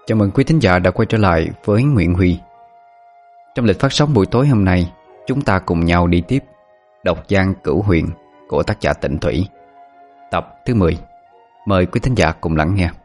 Chào mừng quý thính giả đã quay trở lại với Nguyễn Huy. Trong lịch phát sóng buổi tối hôm nay, chúng ta cùng nhau đi tiếp Độc Giang Cửu Huyền của tác giả Tịnh Thủy, tập thứ 10. Mời quý thính giả cùng lắng nghe.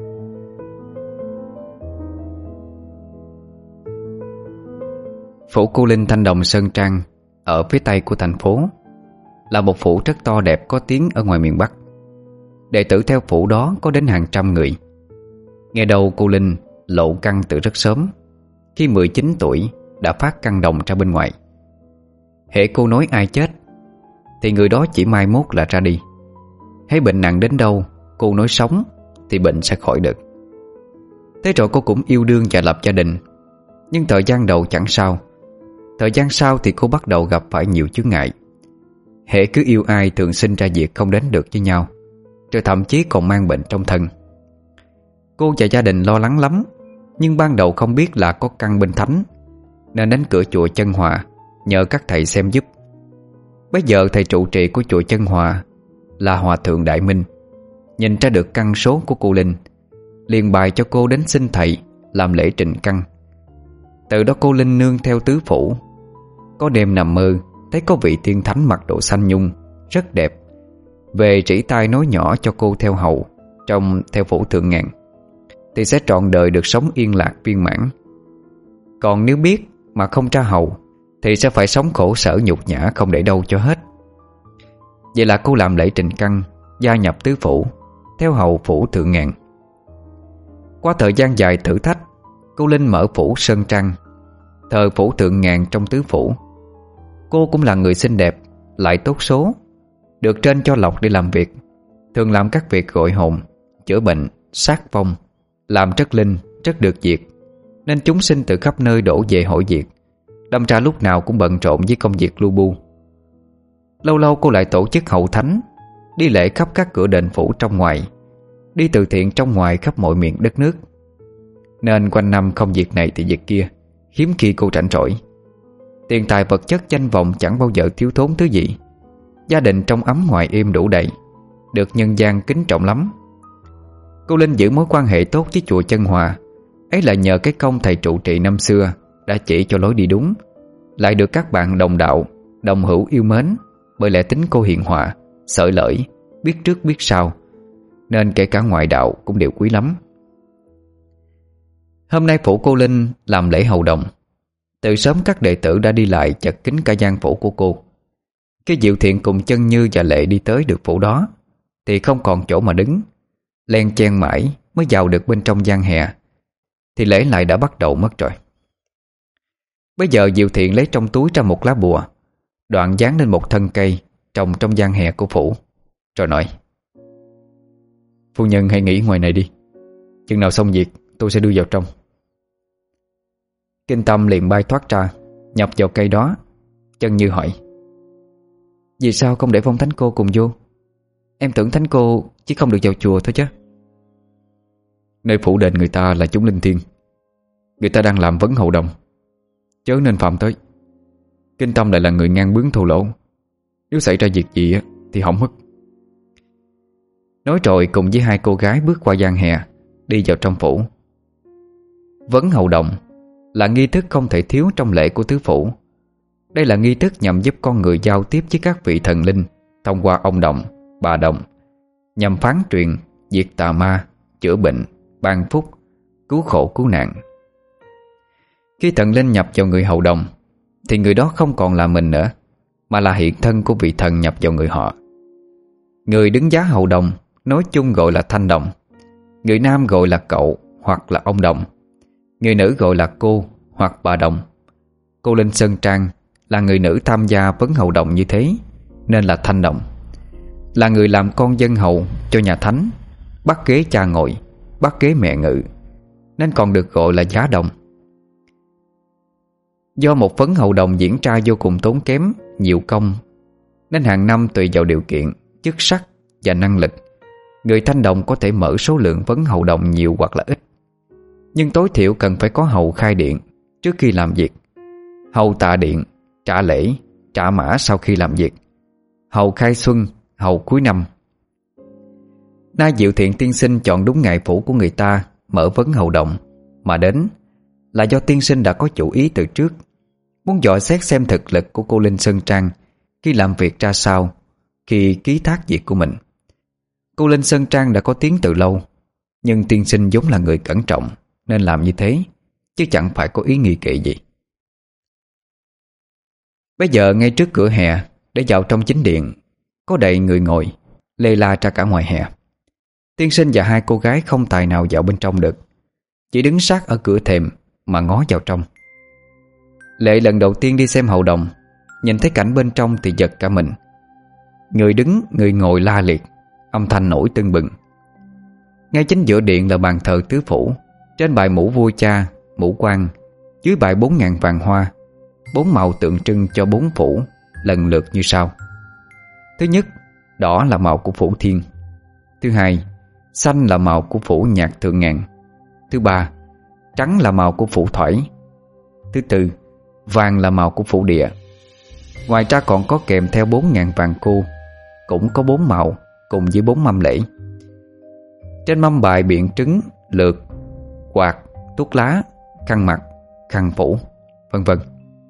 Phủ Cô Linh Thanh Đồng Sơn Trang ở phía tây của thành phố là một phủ rất to đẹp có tiếng ở ngoài miền Bắc. Đệ tử theo phủ đó có đến hàng trăm người. Nghe đầu cô Linh lộ căn từ rất sớm. Khi 19 tuổi đã phát căn đồng ra bên ngoài. Hễ cô nói ai chết thì người đó chỉ mai mốt là ra đi. Hễ bệnh nặng đến đâu cô nói sống thì bệnh sẽ khỏi được. Thế rồi cô cũng yêu đương và lập gia đình. Nhưng thời gian đầu chẳng sao. Thời gian sau thì cô bắt đầu gặp phải nhiều chướng ngại. Hễ cứ yêu ai thường sinh ra việc không đến được với nhau, rồi thậm chí còn mang bệnh trong thân. Cô và gia đình lo lắng lắm, nhưng ban đầu không biết là có căn bên thánh, nên đến cửa chùa Chân Hòa nhờ các thầy xem giúp. Bây giờ thầy trụ trì của chùa Chân Hòa là Hòa Thượng Đại Minh nhìn ra được căn số của cô Linh, liền bài cho cô đến xin thầy làm lễ trình căn. Từ đó cô Linh nương theo tứ phủ. Có đêm nằm mơ thấy có vị tiên thánh mặc đồ xanh nhung rất đẹp về chỉ tay nói nhỏ cho cô theo hầu trong theo phủ Thượng Ngàn thì sẽ trọn đời được sống yên lạc viên mãn. Còn nếu biết mà không tra hầu thì sẽ phải sống khổ sở nhục nhã không để đâu cho hết. Vậy là cô làm lễ trình căn, gia nhập tứ phủ, theo hầu phủ Thượng Ngàn. Qua thời gian dài thử thách, cô Linh mở phủ Sơn Trang, thờ phủ Thượng Ngàn trong tứ phủ. Cô cũng là người xinh đẹp, lại tốt số, được trên cho lộc đi làm việc. Thường làm các việc gọi hồn, chữa bệnh, sát phong, làm rất linh, rất được việc. Nên chúng sinh từ khắp nơi đổ về hỏi việc. Đâm ra lúc nào cũng bận rộn với công việc lu bu. Lâu lâu cô lại tổ chức hậu thánh, đi lễ khắp các cửa đền phủ trong ngoài, đi từ thiện trong ngoài khắp mọi miền đất nước. Nên quanh năm không việc này thì việc kia, hiếm khi cô rảnh rỗi. Tiền tài vật chất danh vọng chẳng bao giờ thiếu thốn thứ gì. Gia đình trong ấm ngoài êm đủ đầy, được nhân gian kính trọng lắm. Cô Linh giữ mối quan hệ tốt với chùa Chân Hòa ấy là nhờ cái công thầy trụ trì năm xưa đã chỉ cho lối đi đúng, lại được các bạn đồng đạo, đồng hữu yêu mến bởi lẽ tính cô hiền hòa, xởi lởi, biết trước biết sau, nên kể cả ngoại đạo cũng đều quý lắm. Hôm nay phủ cô Linh làm lễ hầu đồng. Từ sớm các đệ tử đã đi lại chật kín cả gian phủ của cô. Khi Diệu Thiện cùng Chân Như và Lệ đi tới được phủ đó thì không còn chỗ mà đứng, len chen mãi mới vào được bên trong gian hè thì lễ lại đã bắt đầu mất rồi. Bây giờ Diệu Thiện lấy trong túi ra một lá bùa, đoạn dán lên một thân cây trồng trong gian hè của phủ, rồi nói: "Phu nhân hãy nghỉ ngoài này đi, chừng nào xong việc tôi sẽ đưa vào trong." Kinh Tâm liền bay thoát ra, nhập vào cây đó. Chân Như hỏi: "Vì sao không để Phong Thánh Cô cùng vô? Em tưởng Thánh Cô chỉ không được vào chùa thôi chứ." "Nơi phủ đền người ta là chúng linh thiêng, người ta đang làm vấn hầu đồng, chớ nên phạm tới. Kinh Tâm lại là người ngang bướng thô lỗ, nếu xảy ra việc gì thì hỏng mất." Nói rồi cùng với hai cô gái bước qua gian hè, đi vào trong phủ. Vấn hầu đồng là nghi thức không thể thiếu trong lễ của tứ phủ. Đây là nghi thức nhằm giúp con người giao tiếp với các vị thần linh thông qua ông đồng, bà đồng, nhằm phán truyền, diệt tà ma, chữa bệnh, ban phúc, cứu khổ cứu nạn. Khi thần linh nhập vào người hầu đồng thì người đó không còn là mình nữa, mà là hiện thân của vị thần nhập vào người họ. Người đứng giá hầu đồng nói chung gọi là thanh đồng, người nam gọi là cậu hoặc là ông đồng, người nữ gọi là cô hoặc bà đồng. Cô Linh Sơn Trang là người nữ tham gia vấn hầu đồng như thế, nên là thanh đồng. Là người làm con dân hầu cho nhà thánh, bắt ghế cha ngồi, bắt ghế mẹ ngự, nên còn được gọi là giá đồng. Do một vấn hầu đồng diễn ra vô cùng tốn kém, nhiều công, nên hàng năm tùy vào điều kiện, chức sắc và năng lực, người thanh đồng có thể mở số lượng vấn hầu đồng nhiều hoặc là ít. Nhưng tối thiểu cần phải có hầu khai điện trước khi làm việc, hầu tạ điện, trả lễ, trả mã sau khi làm việc, hầu khai xuân, hầu cuối năm. Nay Diệu Thiện tiên sinh chọn đúng ngày phủ của người ta mở vấn hầu đồng mà đến là do tiên sinh đã có chủ ý từ trước, muốn dò xét xem thực lực của cô Linh Sơn Trang khi làm việc ra sao, khi ký thác việc của mình. Cô Linh Sơn Trang đã có tiếng từ lâu, nhưng tiên sinh vốn là người cẩn trọng nên làm như thế, chứ chẳng phải có ý nghi kỵ gì. Bây giờ ngay trước cửa hè để vào trong chính điện, có đầy người ngồi, lê la ra cả ngoài hè. Tiên sinh và hai cô gái không tài nào vào bên trong được, chỉ đứng sát ở cửa thềm mà ngó vào trong. Lệ lần đầu tiên đi xem hậu đồng, nhìn thấy cảnh bên trong thì giật cả mình. Người đứng, người ngồi la liệt, âm thanh nổi tưng bừng. Ngay chính giữa điện là bàn thờ tứ phủ, trên bài mũ vua cha, mũ quan, dưới bài 4.000 vàng hoa, 4 màu tượng trưng cho 4 phủ, lần lượt như sau. Thứ nhất, đỏ là màu của phủ thiên. Thứ hai, xanh là màu của phủ nhạc thượng ngàn. Thứ ba, trắng là màu của phủ thủy. Thứ tư, vàng là màu của phủ địa. Ngoài ra còn có kèm theo 4.000 vàng cô, cũng có 4 màu cùng với 4 mâm lễ. Trên mâm bài biện trứng, lược, quạt, thuốc lá, khăn mặt, khăn phủ, vân vân.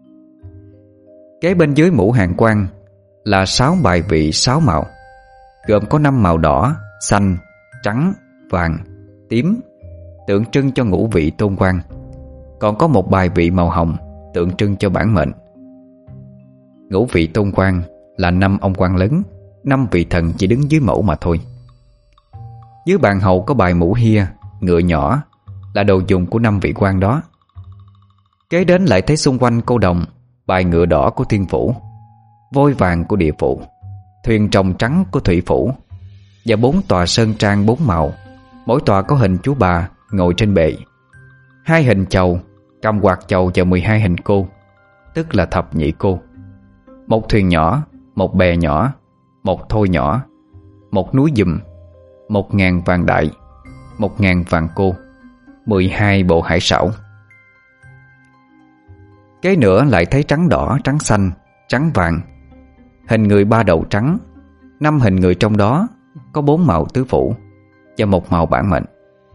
Kế bên dưới mũ hàng quan là 6 bài vị 6 màu, gồm có 5 màu đỏ, xanh, trắng, vàng, tím, tượng trưng cho ngũ vị tôn quan. Còn có một bài vị màu hồng, tượng trưng cho bản mệnh. Ngũ vị tôn quan là 5 ông quan lớn, 5 vị thần chỉ đứng dưới mẫu mà thôi. Dưới bàn hầu có bài mũ hia, ngựa nhỏ, là đồ dùng của 5 vị quan đó. Kế đến lại thấy xung quanh cô đồng bài ngựa đỏ của thiên phủ, voi vàng của địa phủ, thuyền trồng trắng của thủy phủ, và 4 tòa sơn trang 4 màu, mỗi tòa có hình chú bà ngồi trên bệ, 2 hình chầu, cầm quạt chầu và 12 hình cô, tức là thập nhị cô. Một thuyền nhỏ, một bè nhỏ, một thôi nhỏ, một núi dùm, 1.000 vàng đại, 1.000 vàng cô, 12 bộ hải xảo. Kế nữa lại thấy trắng đỏ, trắng xanh, trắng vàng, hình người 3 đầu trắng, 5 hình người trong đó có 4 màu tứ phủ và 1 màu bản mệnh.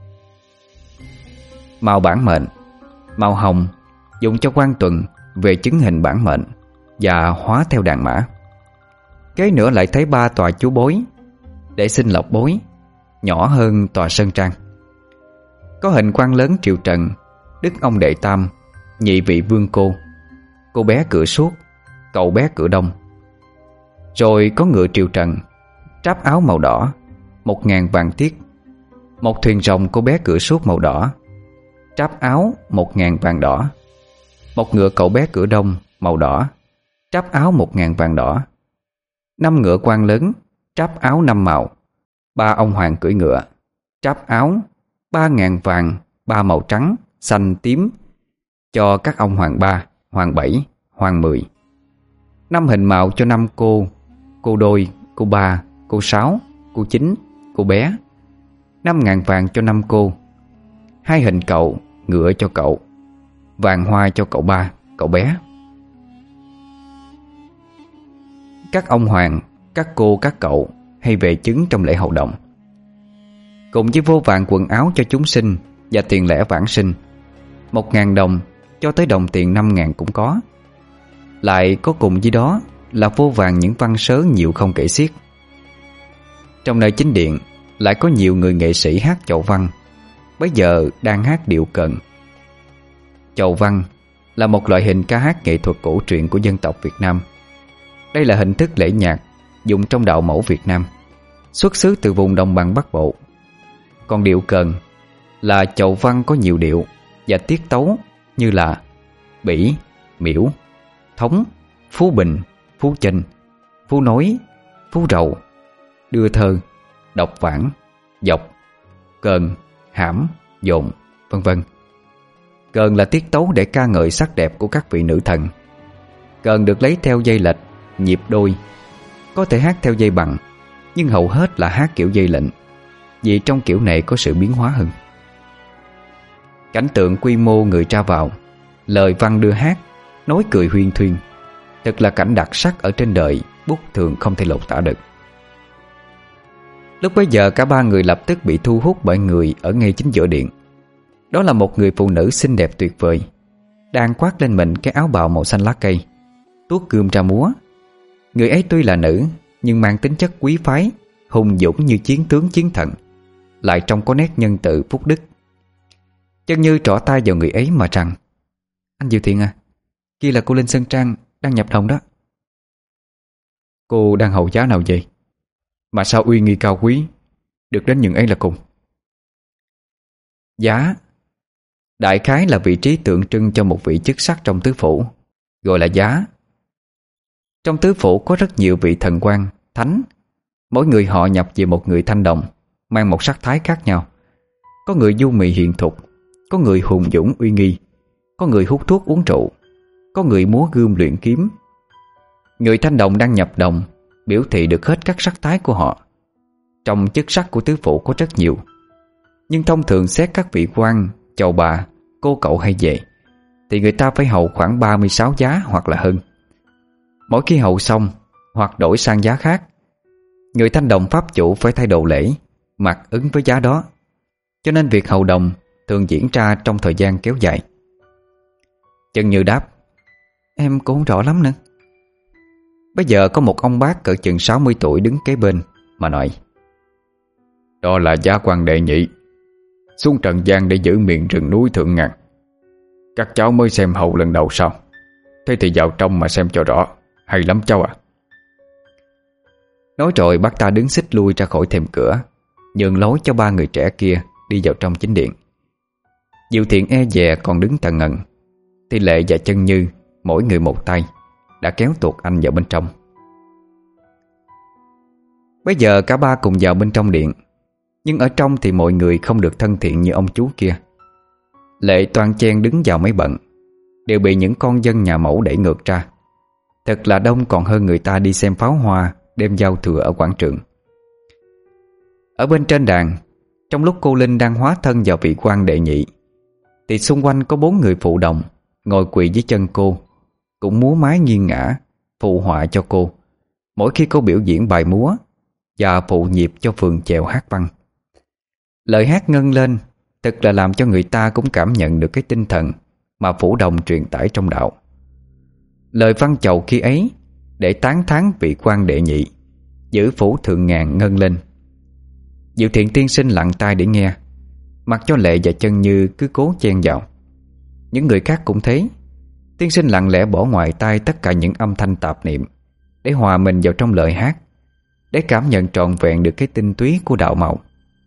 Màu bản mệnh, màu hồng dùng cho quan tuần về chứng hình bản mệnh và hóa theo đàn mã. Kế nữa lại thấy 3 tòa chú bối để xin lộc bối, nhỏ hơn tòa sơn trang. Có hình quan lớn Triệu Trần, Đức ông Đệ Tam, nhị vị vương cô bé cửa suốt, cậu bé cửa đông. Rồi có ngựa Triệu Trần, tráp áo màu đỏ, 1.000 vàng tiết, một thuyền rồng cô bé cửa suốt màu đỏ, tráp áo 1.000 vàng đỏ, một ngựa cậu bé cửa đông màu đỏ, tráp áo 1.000 vàng đỏ, 5 ngựa quan lớn, tráp áo 5 màu, 3 ông hoàng cưỡi ngựa, tráp áo 3.000 vàng, 3 màu trắng, xanh, tím, cho các ông hoàng 3, hoàng 7, hoàng 10. 5 hình màu cho 5 cô đôi, cô 3, cô 6, cô 9, cô bé. 5.000 vàng cho 5 cô, 2 hình cậu, ngựa cho cậu, vàng hoa cho cậu 3, cậu bé. Các ông hoàng, các cô, các cậu hay về chứng trong lễ hậu đồng, cùng với vô vàng quần áo cho chúng sinh và tiền lẻ vãng sinh, 1.000 đồng cho tới đồng tiền 5.000 cũng có. Lại có cùng với đó là vô vàng những văn sớ nhiều không kể xiết. Trong nơi chính điện lại có nhiều người nghệ sĩ hát chầu văn, bấy giờ đang hát điệu cận. Chầu văn là một loại hình ca hát nghệ thuật cổ truyền của dân tộc Việt Nam. Đây là hình thức lễ nhạc dùng trong đạo mẫu Việt Nam, xuất xứ từ vùng đồng bằng Bắc Bộ. Còn điệu cận là chầu văn có nhiều điệu và tiết tấu như là bỉ, miễu, thống, phú bình, phú chinh, phú nối, phú rầu, đưa thơ, đọc vãng, dọc, cờn, hãm, dồn, vân vân. Cờn là tiết tấu để ca ngợi sắc đẹp của các vị nữ thần. Cờn được lấy theo dây lệch, nhịp đôi, có thể hát theo dây bằng, nhưng hầu hết là hát kiểu dây lệnh, vì trong kiểu này có sự biến hóa hơn. Cảnh tượng quy mô người ra vào, lời văn đưa hát, nói cười huyên thuyên, thật là cảnh đặc sắc ở trên đời, bút thường không thể lột tả được. Lúc bấy giờ cả 3 người lập tức bị thu hút bởi người ở ngay chính giữa điện. Đó là một người phụ nữ xinh đẹp tuyệt vời, đang khoác lên mình cái áo bào màu xanh lá cây, tuốt gươm ra múa. Người ấy tuy là nữ nhưng mang tính chất quý phái, hùng dũng như chiến tướng chiến thần, lại trông có nét nhân từ phúc đức. Chân Như trỏ tay vào người ấy mà rằng: "Anh Diệu Thiện à, kia là cô Linh Sơn Trang đang nhập đồng đó." "Cô đang hầu giá nào vậy? Mà sao uy nghi cao quý, được đến những ấy là cùng?" Giá đại khái là vị trí tượng trưng cho một vị chức sắc trong tứ phủ, gọi là giá. Trong tứ phủ có rất nhiều vị thần quan, thánh, mỗi người họ nhập về một người thanh đồng, mang một sắc thái khác nhau. Có người du mì hiền thục, có người hùng dũng uy nghi, có người hút thuốc uống rượu, có người múa gươm luyện kiếm. Người thanh đồng đang nhập đồng biểu thị được hết các sắc thái của họ. Trong chức sắc của tứ phủ có rất nhiều, nhưng thông thường xét các vị quan, chầu bà, cô cậu hay về thì người ta phải hầu khoảng 36 giá hoặc là hơn. Mỗi khi hầu xong hoặc đổi sang giá khác, người thanh đồng pháp chủ phải thay đồ lễ, mặc ứng với giá đó. Cho nên việc hầu đồng thường diễn ra trong thời gian kéo dài. Chân Như đáp: "Em cũng không rõ lắm nữa." Bây giờ có một ông bác cỡ chừng 60 tuổi đứng kế bên mà nói: "Đó là giá quan đệ nhị, xuống trần gian để giữ miệng rừng núi Thượng Ngàn. Các cháu mới xem hầu lần đầu sao? Thế thì vào trong mà xem cho rõ, hay lắm cháu à." Nói rồi bác ta đứng xích lui ra khỏi thềm cửa, nhường lối cho ba người trẻ kia đi vào trong chính điện. Diệu Thiện e dè còn đứng tần ngần, thì Lệ và Chân Như mỗi người một tay đã kéo tuột anh vào bên trong. Bây giờ cả ba cùng vào bên trong điện, nhưng ở trong thì mọi người không được thân thiện như ông chú kia. Lệ toan chen đứng vào mấy bận, đều bị những con dân nhà mẫu đẩy ngược ra. Thật là đông, còn hơn người ta đi xem pháo hoa đêm giao thừa ở quảng trường. Ở bên trên đàn, trong lúc cô Linh đang hóa thân vào vị quan đệ nhị, thì xung quanh có 4 người phụ đồng ngồi quỳ dưới chân cô, cũng múa mái nghiêng ngả phụ họa cho cô mỗi khi cô biểu diễn bài múa và phụ nhịp cho phường chèo hát văn. Lời hát ngân lên thật là làm cho người ta cũng cảm nhận được cái tinh thần mà phủ đồng truyền tải trong đạo. Lời văn chầu khi ấy để tán thán vị quan đệ nhị giữ phủ Thượng Ngàn ngân lên. Diệu Thiện tiên sinh lặng tai để nghe, mặc cho Lệ và Chân Như cứ cố chen vào. Những người khác cũng thế. Tiên sinh lặng lẽ bỏ ngoài tai tất cả những âm thanh tạp niệm để hòa mình vào trong lời hát, để cảm nhận trọn vẹn được cái tinh túy của đạo màu.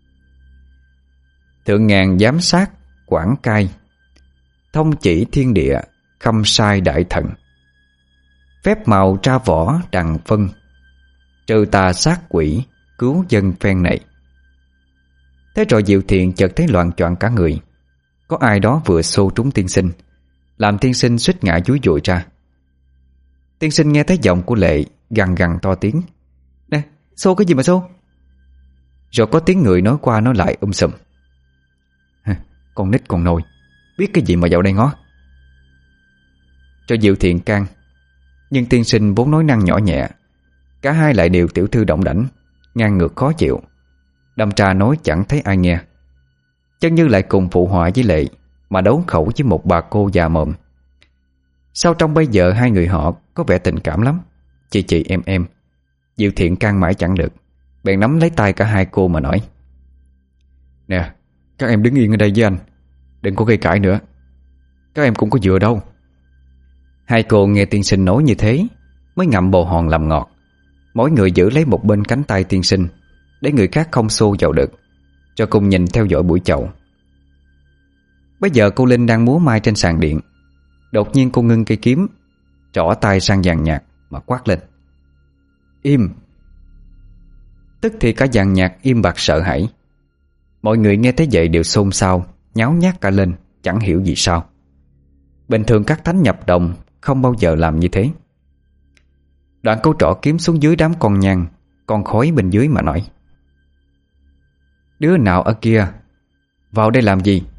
Thượng Ngàn giám sát quảng cai, thông chỉ thiên địa khâm sai đại thần. Phép màu ra võ đằng phân, trừ tà sát quỷ cứu dân phen này. Thế rồi Diệu Thiện chợt thấy loạng choạng cả người. Có ai đó vừa xô trúng tiên sinh, làm tiên sinh suýt ngã dúi dụi ra. Tiên sinh nghe thấy giọng của Lệ gằn gằn to tiếng: "Nè, xô cái gì mà xô?" Rồi có tiếng người nói qua nói lại sùm: "Con nít con nồi, biết cái gì mà vào đây ngó." Cho Diệu Thiện can, nhưng tiên sinh vốn nói năng nhỏ nhẹ, cả hai lại đều tiểu thư động đảnh, ngang ngược khó chịu, đâm ra nói chẳng thấy ai nghe. Chân Như lại cùng phụ họa với Lệ mà đấu khẩu với một bà cô già mồm. Sau trong bây giờ hai người họ có vẻ tình cảm lắm, chị em. Diệu Thiện can mãi chẳng được, bèn nắm lấy tay cả hai cô mà nói: "Nè, các em đứng yên ở đây với anh, đừng có gây cãi nữa. Các em cũng có vừa đâu." Hai cô nghe tiên sinh nói như thế mới ngậm bồ hòn làm ngọt, mỗi người giữ lấy một bên cánh tay tiên sinh để người khác không xô vào được, cho cùng nhìn theo dõi buổi chầu. Bây giờ cô Linh đang múa mai trên sàn điện. Đột nhiên cô ngưng cây kiếm, trỏ tay sang dàn nhạc mà quát lên: "Im!" Tức thì cả dàn nhạc im bặt sợ hãi. Mọi người nghe thấy vậy đều xôn xao, nháo nhác cả lên, chẳng hiểu vì sao. Bình thường các thánh nhập đồng không bao giờ làm như thế. Đoạn cô trỏ kiếm xuống dưới đám con nhang, con khói bên dưới mà nói: "Đứa nào ở kia, vào đây làm gì?"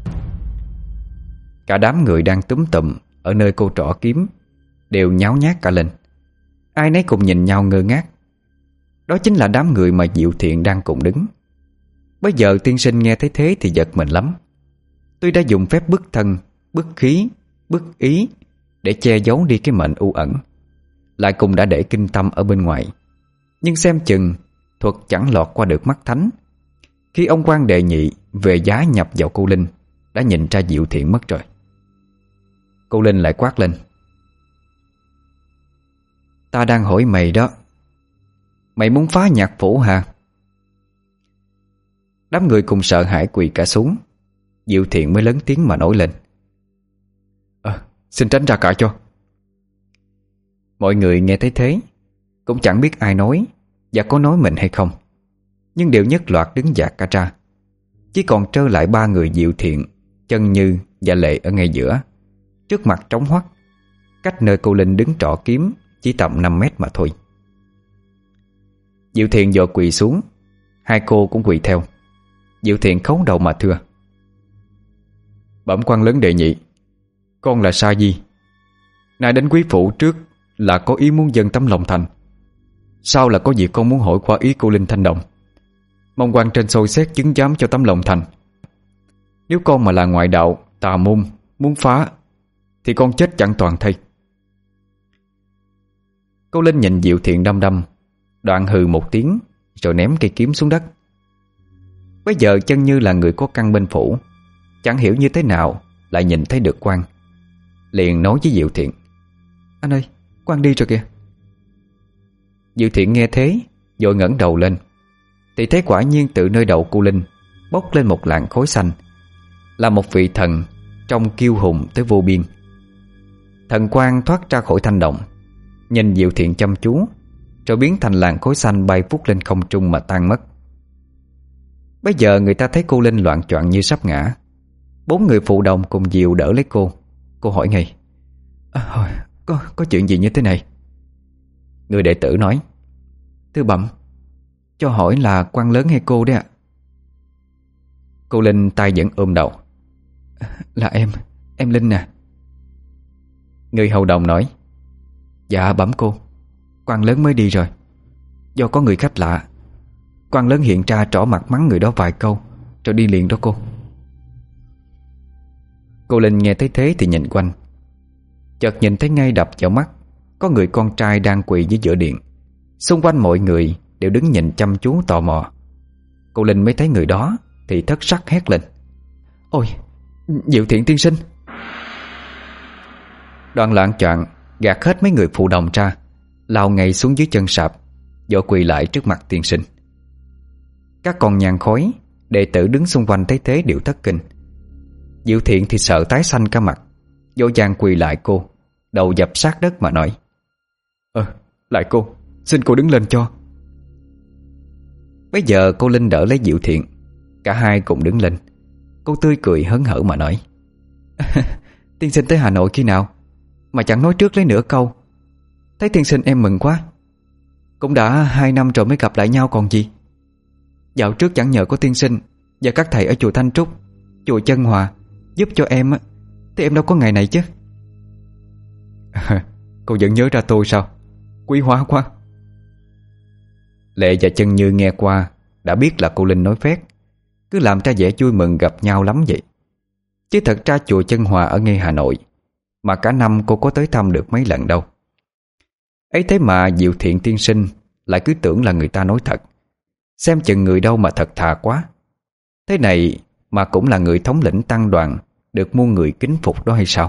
Cả đám người đang túm tụm ở nơi cô trỏ kiếm đều nháo nhác cả lên. Ai nấy cùng nhìn nhau ngơ ngác. Đó chính là đám người mà Diệu Thiện đang cùng đứng. Bây giờ tiên sinh nghe thấy thế thì giật mình lắm. Tuy đã dùng phép bức thân, bức khí, bức ý để che giấu đi cái mệnh u ẩn, lại cùng đã để kinh tâm ở bên ngoài, nhưng xem chừng thuật chẳng lọt qua được mắt thánh. Khi ông quan đệ nhị về giá nhập vào cô Linh, đã nhìn ra Diệu Thiện mất rồi. Cô Linh lại quát lên: "Ta đang hỏi mày đó, mày muốn phá nhạc phủ hả?" Đám người cùng sợ hãi quỳ cả xuống. Diệu Thiện mới lớn tiếng mà nổi lên: Xin tránh ra cả cho." Mọi người nghe thấy thế cũng chẳng biết ai nói và có nói mình hay không, nhưng đều nhất loạt đứng dạt cả ra. Chỉ còn trơ lại ba người Diệu Thiện, Chân Như và Lệ ở ngay giữa, trước mặt trống hoắt, cách nơi cô Linh đứng trọ kiếm chỉ tầm 5 mét mà thôi. Diệu Thiện vội quỳ xuống, hai cô cũng quỳ theo. Diệu Thiện khấu đầu mà thưa: "Bẩm quan lớn đệ nhị, con là Sa Di. Nay đến quý phủ trước là có ý muốn dâng tấm lòng thành, sau là có việc con muốn hỏi qua ý cô Linh Thanh Đồng. Mong quan trên soi xét chứng giám cho tấm lòng thành. Nếu con mà là ngoại đạo, tà môn, muốn phá, thì con chết chẳng toàn thây." Cô Linh nhìn Diệu Thiện đăm đăm, đoạn hừ một tiếng rồi ném cây kiếm xuống đất. Bây giờ Chân Như là người có căn bên phủ, chẳng hiểu như thế nào lại nhìn thấy được quan, liền nói với Diệu Thiện: "Anh ơi, quan đi rồi kìa." Diệu Thiện nghe thế vội ngẩng đầu lên, thì thấy quả nhiên từ nơi đầu cô Linh bốc lên một làn khói xanh, là một vị thần trông kiêu hùng tới vô biên. Thần quang thoát ra khỏi thanh đồng, nhìn Diệu Thiện chăm chú, rồi biến thành làn khói xanh bay vút lên không trung mà tan mất. Bây giờ người ta thấy cô Linh loạng choạng như sắp ngã. 4 người phụ đồng cùng dìu đỡ lấy cô. Cô hỏi ngay: Có chuyện gì như thế này?" Người đệ tử nói: "Thưa bẩm, cho hỏi là quan lớn hay cô đấy ạ?" Cô Linh tay vẫn ôm đầu: "Là em Linh nè." Người hầu đồng nói: "Dạ bẩm cô, quan lớn mới đi rồi. Do có người khách lạ, quan lớn hiện ra trỏ mặt mắng người đó vài câu rồi đi liền đó cô." Cô Linh nghe thấy thế thì nhìn quanh, chợt nhìn thấy ngay đập vào mắt có người con trai đang quỳ dưới giữa điện. Xung quanh mọi người đều đứng nhìn chăm chú tò mò. Cô Linh mới thấy người đó thì thất sắc hét lên: "Ôi, Diệu Thiện tiên sinh!" Đoạn loạng choạng gạt hết mấy người phụ đồng ra, lao ngay xuống dưới chân sạp, vội quỳ lại trước mặt tiên sinh. Các con nhang khói, đệ tử đứng xung quanh thấy thế đều thất kinh. Diệu Thiện thì sợ tái xanh cả mặt, vội vàng quỳ lại cô, đầu dập sát đất mà nói: Lại cô, xin cô đứng lên cho." Bây giờ cô Linh đỡ lấy Diệu Thiện, cả hai cùng đứng lên. Cô tươi cười hớn hở mà nói: "Tiên sinh tới Hà Nội khi nào mà chẳng nói trước lấy nửa câu? Thấy tiên sinh em mừng quá. Cũng đã 2 năm rồi mới gặp lại nhau còn gì. Dạo trước chẳng nhờ có tiên sinh và các thầy ở chùa Thanh Trúc, chùa Chân Hòa giúp cho em á, thì em đâu có ngày này chứ." "Cô vẫn nhớ ra tôi sao? Quý hóa quá." Lệ và Chân Như nghe qua đã biết là cô Linh nói phét, cứ làm ra vẻ vui mừng gặp nhau lắm vậy. Chứ thật ra chùa Chân Hòa ở ngay Hà Nội, mà cả năm cô có tới thăm được mấy lần đâu. Ấy thế mà Diệu Thiện tiên sinh lại cứ tưởng là người ta nói thật. Xem chừng người đâu mà thật thà quá. Thế này mà cũng là người thống lĩnh tăng đoàn, được muôn người kính phục đó hay sao?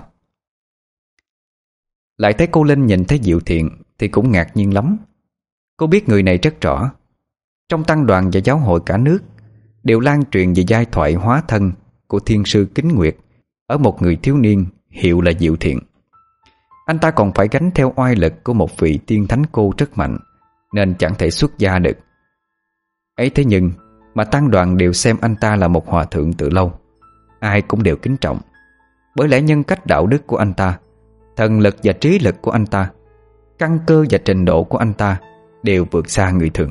Lại thấy cô Linh nhìn thấy Diệu Thiện thì cũng ngạc nhiên lắm. Cô biết người này rất rõ. Trong tăng đoàn và giáo hội cả nước đều lan truyền về giai thoại hóa thân của thiên sư Kính Nguyệt ở một người thiếu niên hiệu là Diệu Thiện. Anh ta còn phải gánh theo oai lực của một vị tiên thánh cô rất mạnh, nên chẳng thể xuất gia được. Ấy thế nhưng mà tăng đoàn đều xem anh ta là một hòa thượng từ lâu. Ai cũng đều kính trọng, bởi lẽ nhân cách đạo đức của anh ta, thần lực và trí lực của anh ta, căn cơ và trình độ của anh ta đều vượt xa người thường.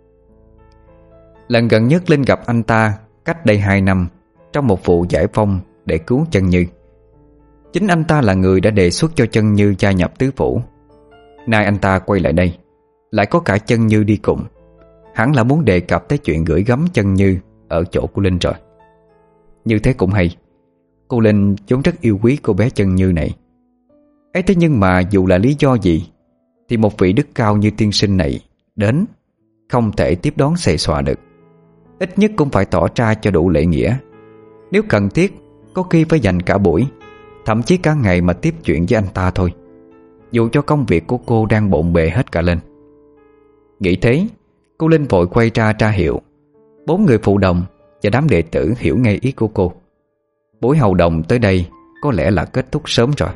Lần gần nhất Linh gặp anh ta cách đây 2 năm trong một vụ giải phong để cứu Chân Như. Chính anh ta là người đã đề xuất cho Chân Như gia nhập tứ phủ. Nay anh ta quay lại đây, lại có cả Chân Như đi cùng, hẳn là muốn đề cập tới chuyện gửi gắm Chân Như ở chỗ của Linh rồi. Như thế cũng hay. Cô Linh vốn rất yêu quý cô bé Chân Như này ấy, thế nhưng mà dù là lý do gì thì một vị đức cao như tiên sinh này đến không thể tiếp đón xề xòa được. Ít nhất cũng phải tỏ ra cho đủ lễ nghĩa. Nếu cần thiết, có khi phải dành cả buổi, thậm chí cả ngày mà tiếp chuyện với anh ta thôi, dù cho công việc của cô đang bộn bề hết cả lên. Nghĩ thế, cô Linh vội quay ra hiệu. 4 người phụ đồng và đám đệ tử hiểu ngay ý của cô. Buổi hầu đồng tới đây có lẽ là kết thúc sớm rồi.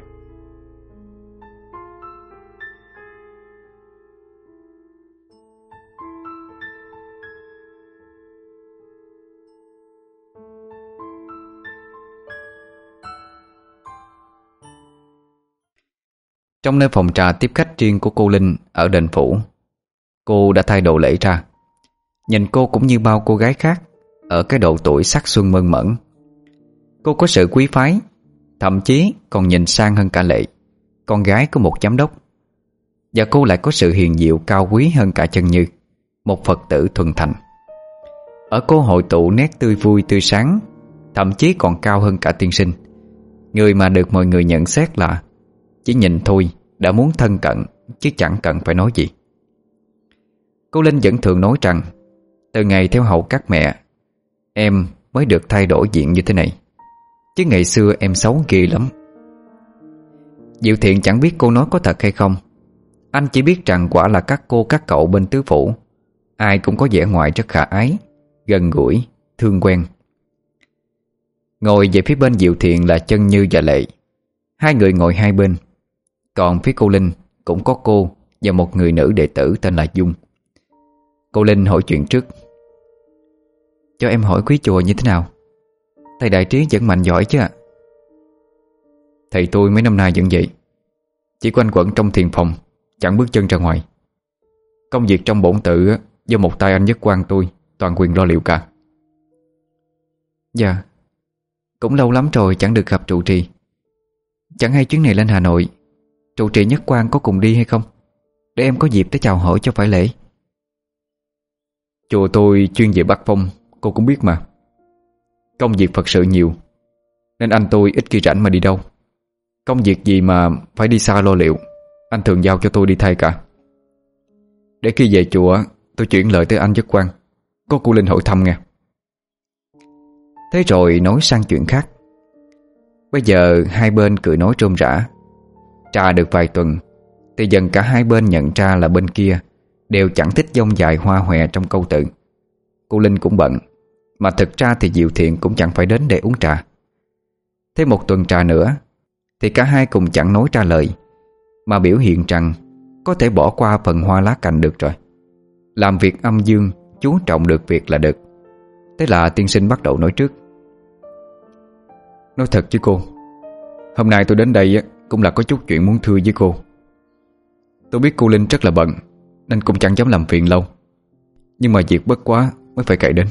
Trong nơi phòng trà tiếp khách riêng của cô Linh ở đền phủ, cô đã thay đồ lễ ra. Nhìn cô cũng như bao cô gái khác ở cái độ tuổi sắc xuân mơn mởn. Cô có sự quý phái, thậm chí còn nhìn sang hơn cả Lệ, con gái của một giám đốc. Và cô lại có sự hiền diệu cao quý hơn cả Chân Như, một Phật tử thuần thành. Ở cô hội tụ nét tươi vui tươi sáng, thậm chí còn cao hơn cả tiên sinh, người mà được mọi người nhận xét là chỉ nhìn thôi đã muốn thân cận, chứ chẳng cần phải nói gì. Cô Linh vẫn thường nói rằng từ ngày theo hầu các mẹ, em mới được thay đổi diện như thế này, chứ ngày xưa em xấu ghê lắm. Diệu Thiện chẳng biết cô nói có thật hay không. Anh chỉ biết rằng quả là các cô các cậu bên tứ phủ ai cũng có vẻ ngoài rất khả ái, gần gũi, thương quen. Ngồi về phía bên Diệu Thiện là Chân Như và Lệ. Hai người ngồi hai bên. Còn phía cô Linh cũng có cô và một người nữ đệ tử tên là Dung. Cô Linh hỏi chuyện trước. Cho em hỏi quý chùa như thế nào? Thầy Đại Trí vẫn mạnh giỏi chứ ạ? Thầy tôi mấy năm nay vẫn vậy, chỉ quanh quẩn trong thiền phòng, chẳng bước chân ra ngoài. Công việc trong bổn tự do một tay anh Nhất Quang tôi toàn quyền lo liệu cả. Dạ, cũng lâu lắm rồi chẳng được gặp trụ trì. Chẳng hay chuyến này lên Hà Nội, trụ trì Nhất Quang có cùng đi hay không, để em có dịp tới chào hỏi cho phải lễ. Chùa tôi chuyên về Bắc Phong, cô cũng biết mà. Công việc Phật sự nhiều, nên anh tôi ít khi rảnh mà đi đâu. Công việc gì mà phải đi xa lo liệu, anh thường giao cho tôi đi thay cả. Để khi về chùa tôi chuyển lời tới anh Nhất Quang, có cô Linh hỏi thăm nghe. Thế rồi nói sang chuyện khác. Bây giờ hai bên cười nói rôm rã. Trà được vài tuần thì dần cả hai bên nhận ra là bên kia đều chẳng thích dông dài hoa hòe trong câu tự. Cô Linh cũng bận, mà thực ra thì Diệu Thiện cũng chẳng phải đến để uống trà. Thêm một tuần trà nữa thì cả hai cùng chẳng nói ra lời, mà biểu hiện rằng có thể bỏ qua phần hoa lá cành được rồi. Làm việc âm dương, chú trọng được việc là được. Thế là tiên sinh bắt đầu nói trước. Nói thật chứ cô, hôm nay tôi đến đây cũng là có chút chuyện muốn thưa với cô. Tôi biết cô Linh rất là bận nên cũng chẳng dám làm phiền lâu, nhưng mà việc bất quá mới phải cậy đến.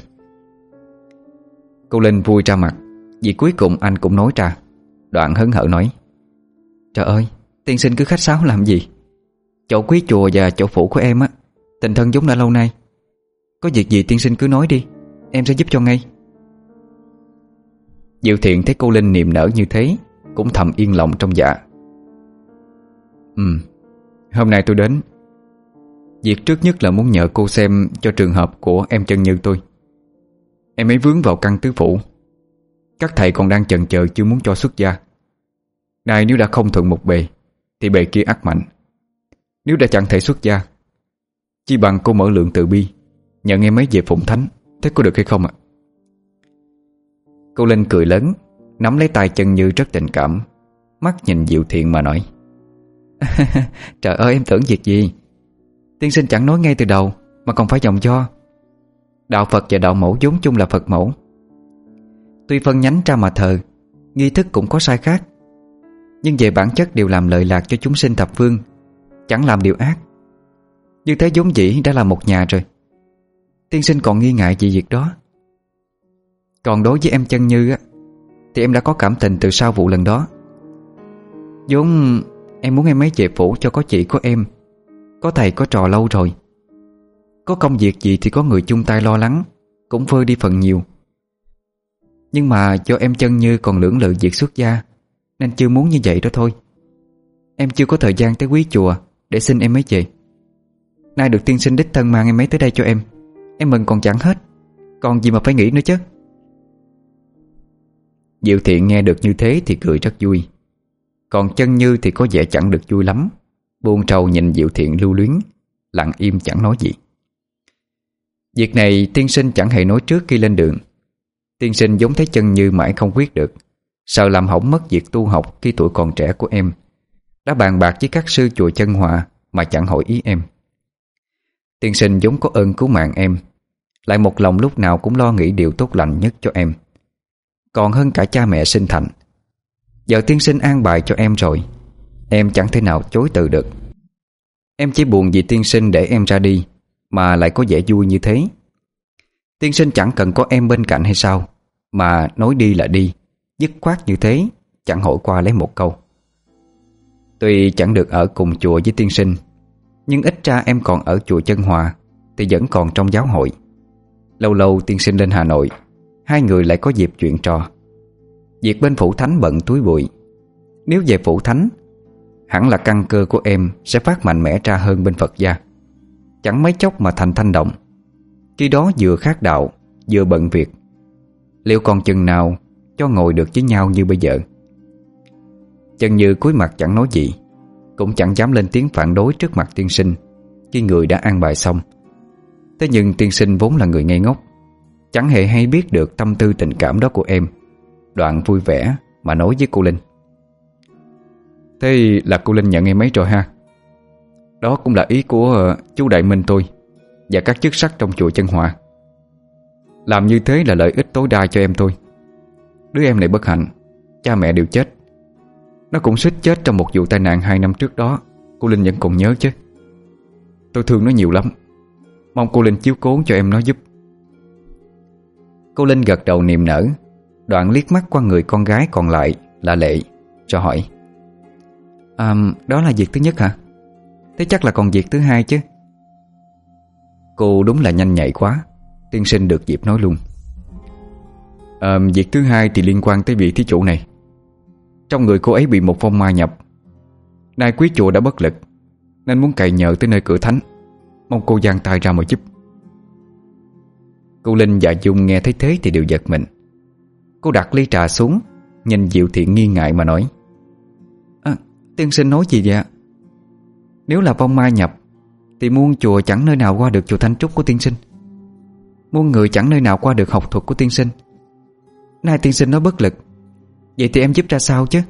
Cô Linh vui ra mặt vì cuối cùng anh cũng nói ra. Đoạn hớn hở nói: Trời ơi, tiên sinh cứ khách sáo làm gì? Chỗ quý chùa và chỗ phủ của em á, tình thân giống đã lâu nay. Có việc gì tiên sinh cứ nói đi, em sẽ giúp cho ngay. Diệu Thiện thấy cô Linh niềm nở như thế, cũng thầm yên lòng trong dạ. Hôm nay tôi đến, việc trước nhất là muốn nhờ cô xem cho trường hợp của em Chân Như tôi. Em ấy vướng vào căn tứ phủ. Các thầy còn đang chần chờ chưa muốn cho xuất gia. Này nếu đã không thuận một bề thì bề kia ắt mạnh. Nếu đã chẳng thể xuất gia, chi bằng cô mở lượng từ bi, nhận em ấy về phụng thánh. Thế có được hay không ạ? Cô Linh cười lớn, nắm lấy tay Chân Như rất tình cảm, mắt nhìn Diệu Thiện mà nói: Trời ơi, em tưởng việc gì? Tiên sinh chẳng nói ngay từ đầu mà còn phải vòng vo. Đạo Phật và đạo mẫu vốn chung là Phật mẫu. Tuy phân nhánh ra mà thờ, nghi thức cũng có sai khác, nhưng về bản chất đều làm lợi lạc cho chúng sinh thập phương, chẳng làm điều ác. Như thế vốn dĩ đã là một nhà rồi. Tiên sinh còn nghi ngại gì việc đó? Còn đối với em Chân Như á, thì em đã có cảm tình từ sau vụ lần đó. Vốn em muốn em ấy về phủ cho có chị có em, có thầy có trò lâu rồi. Có công việc gì thì có người chung tay lo lắng, cũng vơi đi phần nhiều. Nhưng mà do em chân như còn lưỡng lự việc xuất gia nên chưa muốn như vậy đó thôi. Em chưa có thời gian tới quý chùa để xin em ấy về. Nay được tiên sinh đích thân mang em ấy tới đây cho em mừng còn chẳng hết. Còn gì mà phải nghĩ nữa chứ. Diệu Thiện nghe được như thế thì cười rất vui. Còn Chân Như thì có vẻ chẳng được vui lắm, buồn trầu nhìn Diệu Thiện lưu luyến, lặng im chẳng nói gì. Việc này tiên sinh chẳng hề nói trước khi lên đường. Tiên sinh giống thấy Chân Như mãi không quyết được, sợ làm hỏng mất việc tu học khi tuổi còn trẻ của em, đã bàn bạc với các sư chùa Chân Hòa mà chẳng hỏi ý em. Tiên sinh giống có ơn cứu mạng em, lại một lòng lúc nào cũng lo nghĩ điều tốt lành nhất cho em, còn hơn cả cha mẹ sinh thành. Giờ tiên sinh an bài cho em rồi, em chẳng thể nào chối từ được. Em chỉ buồn vì tiên sinh để em ra đi mà lại có vẻ vui như thế. Tiên sinh chẳng cần có em bên cạnh hay sao, mà nói đi là đi, dứt khoát như thế, chẳng hỏi qua lấy một câu. Tuy chẳng được ở cùng chùa với tiên sinh, nhưng ít ra em còn ở chùa Chân Hòa thì vẫn còn trong giáo hội. Lâu lâu tiên sinh lên Hà Nội, hai người lại có dịp chuyện trò. Việc bên Phủ Thánh bận túi bụi, nếu về Phủ Thánh, hẳn là căn cơ của em sẽ phát mạnh mẽ ra hơn bên Phật gia. Chẳng mấy chốc mà thành thanh động. Khi đó vừa khác đạo, vừa bận việc, liệu còn chừng nào cho ngồi được với nhau như bây giờ. Chân Như cúi mặt chẳng nói gì, cũng chẳng dám lên tiếng phản đối trước mặt tiên sinh khi người đã an bài xong. Thế nhưng tiên sinh vốn là người ngây ngốc, chẳng hề hay biết được tâm tư tình cảm đó của em. Đoạn vui vẻ mà nói với cô Linh: Thế là cô Linh nhận em ấy rồi ha? Đó cũng là ý của chú Đại Minh tôi và các chức sắc trong chùa Chân Hòa. Làm như thế là lợi ích tối đa cho em tôi. Đứa em này bất hạnh, cha mẹ đều chết. Nó cũng suýt chết trong một vụ tai nạn 2 năm trước đó, cô Linh vẫn còn nhớ chứ. Tôi thương nó nhiều lắm, mong cô Linh chiếu cố cho em nó giúp. Cô Linh gật đầu niềm nở, đoạn liếc mắt qua người con gái còn lại là Lệ, cho hỏi: Đó là việc thứ nhất hả? Thế chắc là còn việc thứ hai chứ? Cô đúng là nhanh nhạy quá. Tiên sinh được dịp nói luôn. Việc thứ hai thì liên quan tới vị thí chủ này. Trong người cô ấy bị một vong ma nhập. Nay quý chùa đã bất lực nên muốn cày nhờ tới nơi cửa thánh, mong cô giang tay ra mà giúp. Cô Linh và Dung nghe thấy thế thì đều giật mình. Cô đặt ly trà xuống, nhìn Diệu Thiện nghi ngại mà nói: Tiên sinh nói gì vậy? Nếu là vong ma nhập thì muôn chùa chẳng nơi nào qua được chùa Thanh Trúc của tiên sinh, muôn người chẳng nơi nào qua được học thuật của tiên sinh. Nay tiên sinh nói bất lực, vậy thì em giúp ra sao chứ?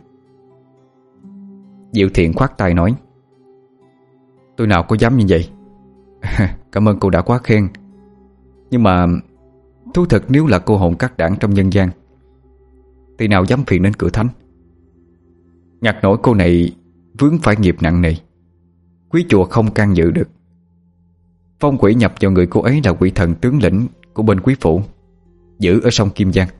Diệu Thiện khoát tay nói: Tôi nào có dám như vậy. Cảm ơn cô đã quá khen. Nhưng mà thú thật nếu là cô hồn các đảng trong nhân gian thì nào dám phiền đến cửa thánh. Ngặt nổi cô này vướng phải nghiệp nặng nề, quý chùa không can dự được. Phong quỷ nhập vào người cô ấy là quỷ thần tướng lĩnh của bên quý phủ, giữ ở sông Kim Giang.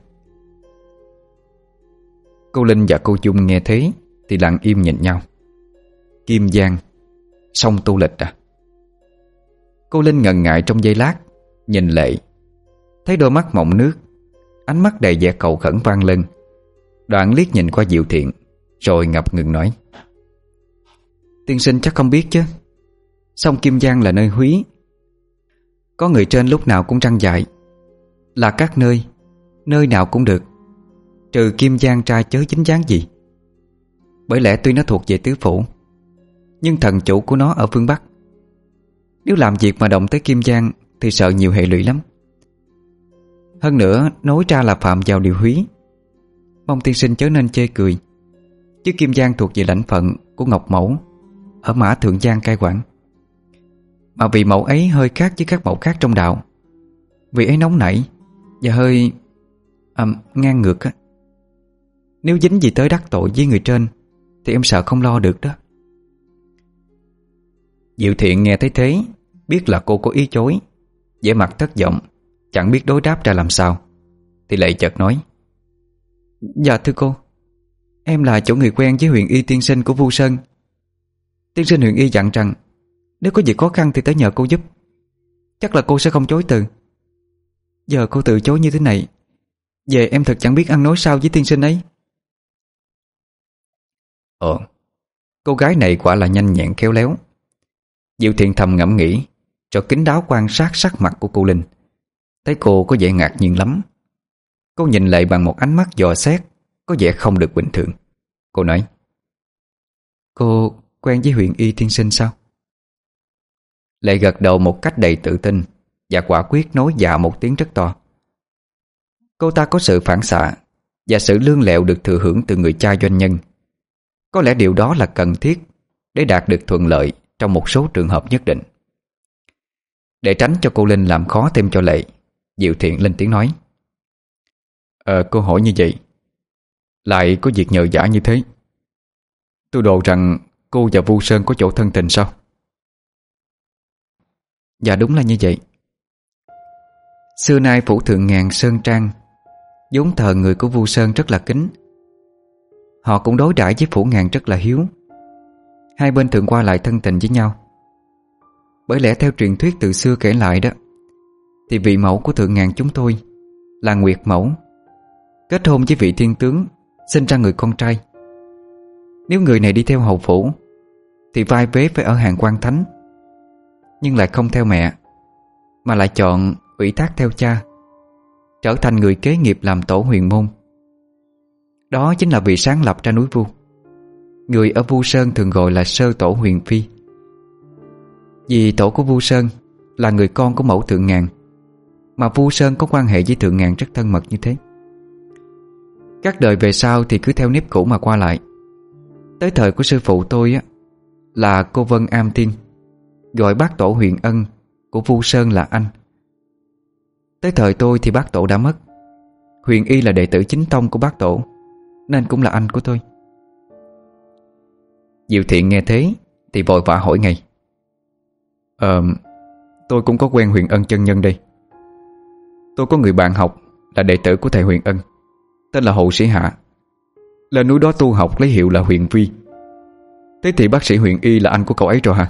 Cô Linh và cô Dung nghe thế thì lặng im nhìn nhau. Kim Giang, sông tu lịch à? Cô Linh ngần ngại trong giây lát, nhìn Lệ, thấy đôi mắt mọng nước, ánh mắt đầy vẻ cầu khẩn vang lên. Đoạn liếc nhìn qua Diệu Thiện, rồi ngập ngừng nói: Tiên sinh chắc không biết chứ, sông Kim Giang là nơi húy, có người trên lúc nào cũng răng dạy là các nơi, nơi nào cũng được, trừ Kim Giang ra chớ dính dáng gì. Bởi lẽ tuy nó thuộc về tứ phủ, nhưng thần chủ của nó ở phương Bắc. Nếu làm việc mà động tới Kim Giang thì sợ nhiều hệ lụy lắm. Hơn nữa nói ra là phạm vào điều húy, mong tiên sinh chớ nên chê cười, chứ Kim Giang thuộc về lãnh phận của Ngọc Mẫu ở Mã Thượng Giang cai quản. Mà vì mẫu ấy hơi khác với các mẫu khác trong đạo. Vì ấy nóng nảy và hơi ngang ngược á. Nếu dính gì tới đắc tội với người trên thì em sợ không lo được đó. Diệu Thiện nghe thấy thế, biết là cô có ý chối, vẻ mặt thất vọng, chẳng biết đối đáp ra làm sao, thì lại chợt nói: Dạ thưa cô, em là chỗ người quen với Huyền Y tiên sinh của Vu Sơn. Tiên sinh Huyền Y dặn rằng nếu có việc khó khăn thì tới nhờ cô giúp, chắc là cô sẽ không chối từ. Giờ cô từ chối như thế này Về em thật chẳng biết ăn nói sao với tiên sinh ấy. Cô gái này quả là nhanh nhẹn khéo léo. Diệu Thiện thầm ngẫm nghĩ, rồi kín đáo quan sát sắc mặt của cô Linh. Thấy cô có vẻ ngạc nhiên lắm. Cô nhìn lại bằng một ánh mắt dò xét, có vẻ không được bình thường. Cô nói: Cô quen với Huyền Y tiên sinh sao? Lệ gật đầu một cách đầy tự tin và quả quyết nói dạ một tiếng rất to. Cô ta có sự phản xạ và sự lương lẹo được thừa hưởng từ người cha doanh nhân. Có lẽ điều đó là cần thiết để đạt được thuận lợi trong một số trường hợp nhất định. Để tránh cho cô Linh làm khó thêm cho Lệ, Diệu Thiện lên tiếng nói: Cô hỏi như vậy, lại có việc nhờ vả như thế. Tôi đồ rằng cô và Vu Sơn có chỗ thân tình sao? Dạ đúng là như vậy. Xưa nay phủ Thượng Ngàn Sơn Trang vốn thờ người của Vu Sơn rất là kính. Họ cũng đối đãi với phủ Ngàn rất là hiếu. Hai bên thường qua lại thân tình với nhau. Bởi lẽ theo truyền thuyết từ xưa kể lại đó, thì vị mẫu của Thượng Ngàn chúng tôi là Nguyệt Mẫu kết hôn với vị thiên tướng, sinh ra người con trai. Nếu người này đi theo hầu phủ thì vai vế phải ở hàng quan thánh, nhưng lại không theo mẹ, mà lại chọn ủy thác theo cha, trở thành người kế nghiệp làm tổ huyền môn. Đó chính là vị sáng lập ra núi Vu. Người ở Vu Sơn thường gọi là sơ tổ Huyền Phi. Vì tổ của Vu Sơn là người con của mẫu Thượng Ngàn, mà Vu Sơn có quan hệ với Thượng Ngàn rất thân mật như thế. Các đời về sau thì cứ theo nếp cũ mà qua lại. Tới thời của sư phụ tôi á, là cô Vân Am Tiên, gọi bác tổ Huyền Ân của Vu Sơn là anh. Tới thời tôi thì bác tổ đã mất. Huyền Y là đệ tử chính tông của bác tổ, nên cũng là anh của tôi. Diệu Thiện nghe thế thì vội vã hỏi ngay: Tôi cũng có quen Huyền Ân chân nhân đây. Tôi có người bạn học là đệ tử của thầy Huyền Ân, tên là Hồ Sĩ Hạ. Lên núi đó tu học lấy hiệu là Huyền Vi. Thế thì bác sĩ Huyền Y là anh của cậu ấy rồi hả?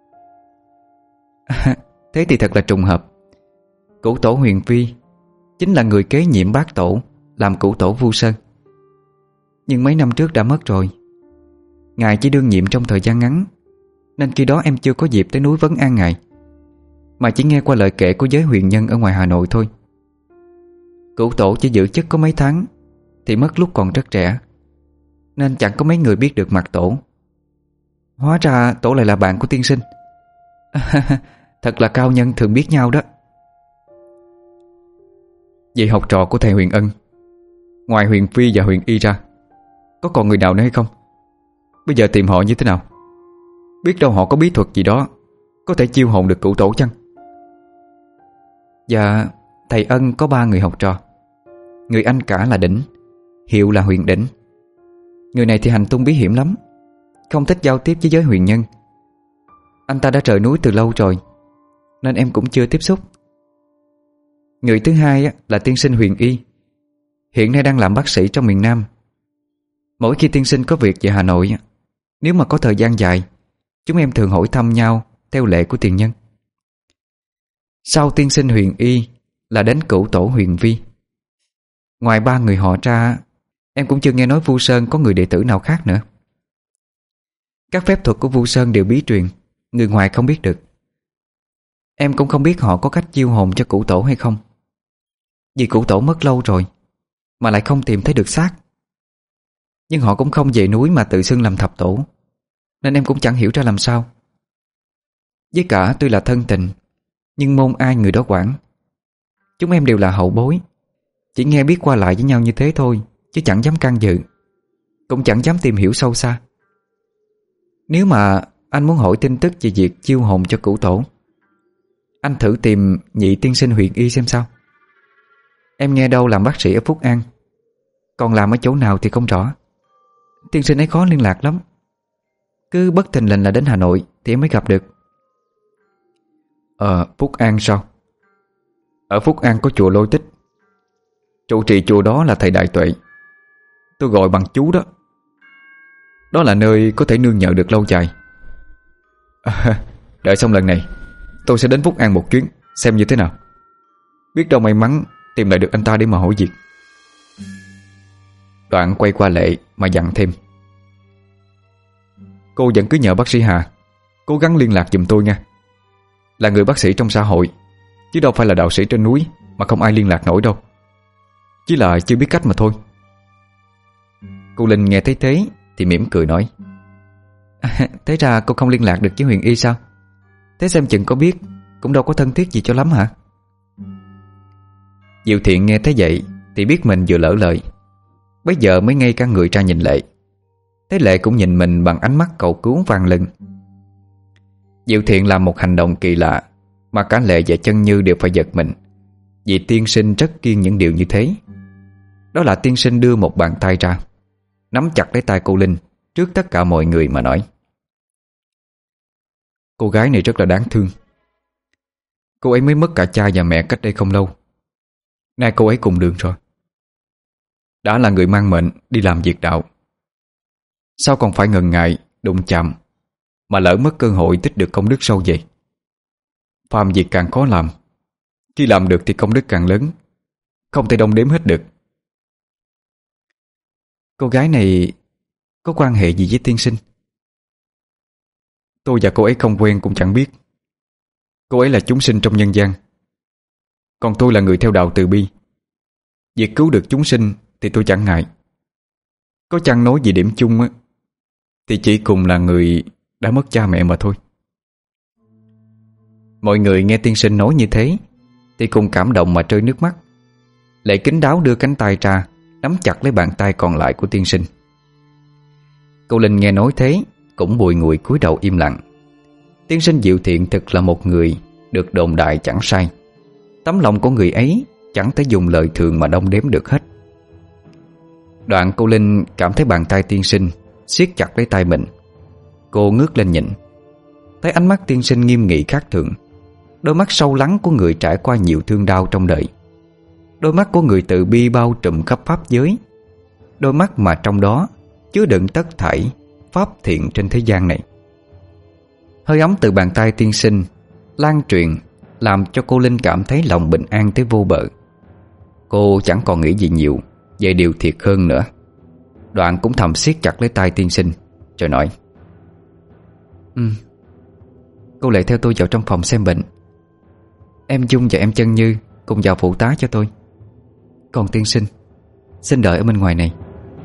Thế thì thật là trùng hợp. Cửu tổ Huyền Vi chính là người kế nhiệm bác tổ làm cửu tổ Vu Sơn. Nhưng mấy năm trước đã mất rồi. Ngài chỉ đương nhiệm trong thời gian ngắn, nên khi đó em chưa có dịp tới núi vấn an ngài, mà chỉ nghe qua lời kể của giới huyền nhân ở ngoài Hà Nội thôi. Cửu tổ chỉ giữ chức có mấy tháng thì mất lúc còn rất trẻ, nên chẳng có mấy người biết được mặt tổ. Hóa ra tổ lại là bạn của tiên sinh. Thật là cao nhân thường biết nhau đó. Vậy học trò của thầy Huyền Ân, ngoài Huyền Phi và Huyền Y ra, có còn người nào nữa hay không? Bây giờ tìm họ như thế nào? Biết đâu họ có bí thuật gì đó có thể chiêu hồn được cửu tổ chăng? Dạ, thầy Ân có 3 người học trò. Người anh cả là Đỉnh, hiệu là Huyền Đỉnh. Người này thì hành tung bí hiểm lắm, không thích giao tiếp với giới huyền nhân. Anh ta đã rời núi từ lâu rồi, nên em cũng chưa tiếp xúc. Người thứ hai là tiên sinh Huyền Y, hiện nay đang làm bác sĩ trong miền Nam. Mỗi khi tiên sinh có việc về Hà Nội, nếu mà có thời gian dài, chúng em thường hỏi thăm nhau theo lệ của tiền nhân. Sau tiên sinh Huyền Y là đến cửu tổ Huyền Vi. Ngoài 3 người họ ra, em cũng chưa nghe nói Vu Sơn có người đệ tử nào khác nữa. Các phép thuật của Vu Sơn đều bí truyền, người ngoài không biết được. Em cũng không biết họ có cách chiêu hồn cho cửu tổ hay không, vì cửu tổ mất lâu rồi, mà lại không tìm thấy được xác. Nhưng họ cũng không về núi mà tự xưng làm thập tổ, nên em cũng chẳng hiểu ra làm sao. Với cả tuy là thân tình, nhưng môn ai người đó quản. Chúng em đều là hậu bối, chỉ nghe biết qua lại với nhau như thế thôi, chứ chẳng dám can dự, cũng chẳng dám tìm hiểu sâu xa. Nếu mà anh muốn hỏi tin tức về việc chiêu hồn cho cửu tổ, anh thử tìm nhị tiên sinh Huyền Y xem sao. Em nghe đâu làm bác sĩ ở Phúc An, còn làm ở chỗ nào thì không rõ. Tiên sinh ấy khó liên lạc lắm, cứ bất thình lình là đến Hà Nội thì em mới gặp được. Phúc An sao? Ở Phúc An có chùa Lôi Tích, trụ trì chùa đó là thầy Đại Tuệ. Tôi gọi bằng chú đó. Đó là nơi có thể nương nhờ được lâu dài. Đợi xong lần này, tôi sẽ đến Phúc An một chuyến, xem như thế nào. Biết đâu may mắn tìm lại được anh ta để mà hỏi việc. Đoạn quay qua Lệ mà dặn thêm: Cô vẫn cứ nhờ bác sĩ Hà cố gắng liên lạc giùm tôi nha. Là người bác sĩ trong xã hội, chứ đâu phải là đạo sĩ trên núi mà không ai liên lạc nổi đâu. Chỉ là chưa biết cách mà thôi. Cô Linh nghe thấy thế thì mỉm cười nói: Thế ra cô không liên lạc được với Huyền Y sao? Thế xem chừng có biết cũng đâu có thân thiết gì cho lắm hả? Diệu Thiện nghe thấy vậy thì biết mình vừa lỡ lời. Bây giờ mới ngây cả người ra nhìn Lệ. Thế Lệ cũng nhìn mình bằng ánh mắt cầu cứu vang lưng. Diệu Thiện làm một hành động kỳ lạ mà cả Lệ và Chân Như đều phải giật mình, vì tiên sinh rất kiêng những điều như thế. Đó là tiên sinh đưa một bàn tay ra, nắm chặt lấy tay cô Linh trước tất cả mọi người mà nói: Cô gái này rất là đáng thương. Cô ấy mới mất cả cha và mẹ cách đây không lâu. Nay cô ấy cùng đường rồi. Đã là người mang mệnh đi làm việc đạo, sao còn phải ngần ngại đụng chạm mà lỡ mất cơ hội tích được công đức sâu vậy? Phàm việc càng khó làm, khi làm được thì công đức càng lớn, không thể đong đếm hết được. Cô gái này có quan hệ gì với tiên sinh? Tôi và cô ấy không quen cũng chẳng biết. Cô ấy là chúng sinh trong nhân gian, còn tôi là người theo đạo từ bi. Việc cứu được chúng sinh thì tôi chẳng ngại. Có chăng nói về điểm chung á, thì chỉ cùng là người đã mất cha mẹ mà thôi. Mọi người nghe tiên sinh nói như thế thì cùng cảm động mà rơi nước mắt. Lệ kính đáo đưa cánh tay ra, nắm chặt lấy bàn tay còn lại của tiên sinh. Cô Linh nghe nói thế cũng bùi ngùi cúi đầu im lặng. Tiên sinh Diệu Thiện thực là một người được đồn đại chẳng sai. Tấm lòng của người ấy chẳng thể dùng lời thường mà đong đếm được hết. Đoạn cô Linh cảm thấy bàn tay tiên sinh siết chặt lấy tay mình. Cô ngước lên nhìn, thấy ánh mắt tiên sinh nghiêm nghị khác thường. Đôi mắt sâu lắng của người trải qua nhiều thương đau trong đời. Đôi mắt của người từ bi bao trùm khắp pháp giới. Đôi mắt mà trong đó chứa đựng tất thảy pháp thiện trên thế gian này. Hơi ấm từ bàn tay tiên sinh lan truyền làm cho cô Linh cảm thấy lòng bình an tới vô bờ. Cô chẳng còn nghĩ gì nhiều về điều thiệt hơn nữa. Đoạn cũng thầm siết chặt lấy tay tiên sinh rồi nói: Cô Lệ theo tôi vào trong phòng xem bệnh. Em Dung và em Chân Như cùng vào phụ tá cho tôi. Còn tiên sinh xin đợi ở bên ngoài này.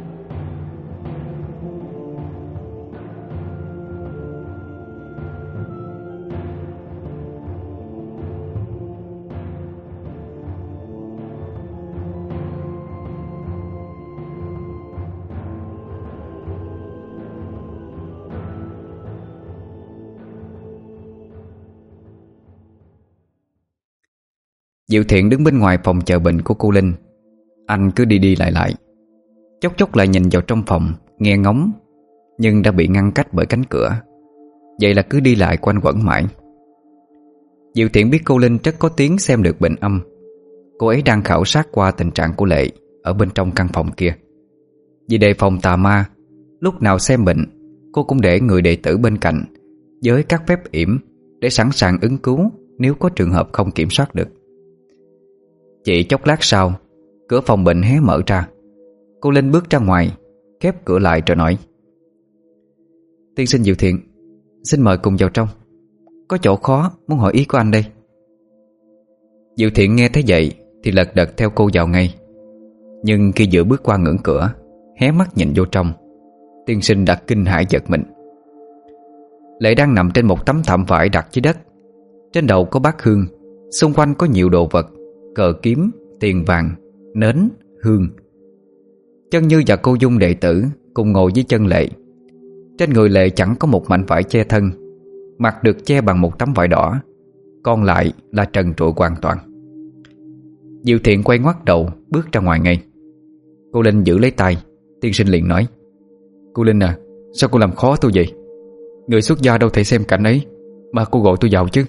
Diệu Thiện đứng bên ngoài phòng chờ bệnh của cô Linh. Anh cứ đi đi lại lại, chốc chốc lại nhìn vào trong phòng nghe ngóng, nhưng đã bị ngăn cách bởi cánh cửa. Vậy là cứ đi lại quanh quẩn mãi. Diệu Thiện biết cô Linh rất có tiếng xem được bệnh âm. Cô ấy đang khảo sát qua tình trạng của Lệ ở bên trong căn phòng kia. Vì đề phòng tà ma, lúc nào xem bệnh cô cũng để người đệ tử bên cạnh với các phép yểm để sẵn sàng ứng cứu nếu có trường hợp không kiểm soát được. Chỉ chốc lát sau, cửa phòng bệnh hé mở ra. Cô Linh bước ra ngoài, khép cửa lại rồi nói: Tiên sinh Diệu Thiện, xin mời cùng vào trong. Có chỗ khó muốn hỏi ý của anh đây. Diệu Thiện nghe thấy vậy thì lật đật theo cô vào ngay. Nhưng khi vừa bước qua ngưỡng cửa, hé mắt nhìn vô trong, tiên sinh đã kinh hãi giật mình. Lệ đang nằm trên một tấm thảm vải đặt dưới đất. Trên đầu có bát hương, xung quanh có nhiều đồ vật: cờ kiếm, tiền vàng, nến, hương. Chân Như và cô Dung đệ tử cùng ngồi với chân Lệ. Trên người Lệ chẳng có một mảnh vải che thân, mặt được che bằng một tấm vải đỏ, còn lại là trần trụi hoàn toàn. Diệu Thiện quay ngoắt đầu bước ra ngoài ngay. Cô Linh giữ lấy tay. Tiên sinh liền nói: Cô Linh à, sao cô làm khó tôi vậy? Người xuất gia đâu thể xem cảnh ấy mà cô gọi tôi vào chứ.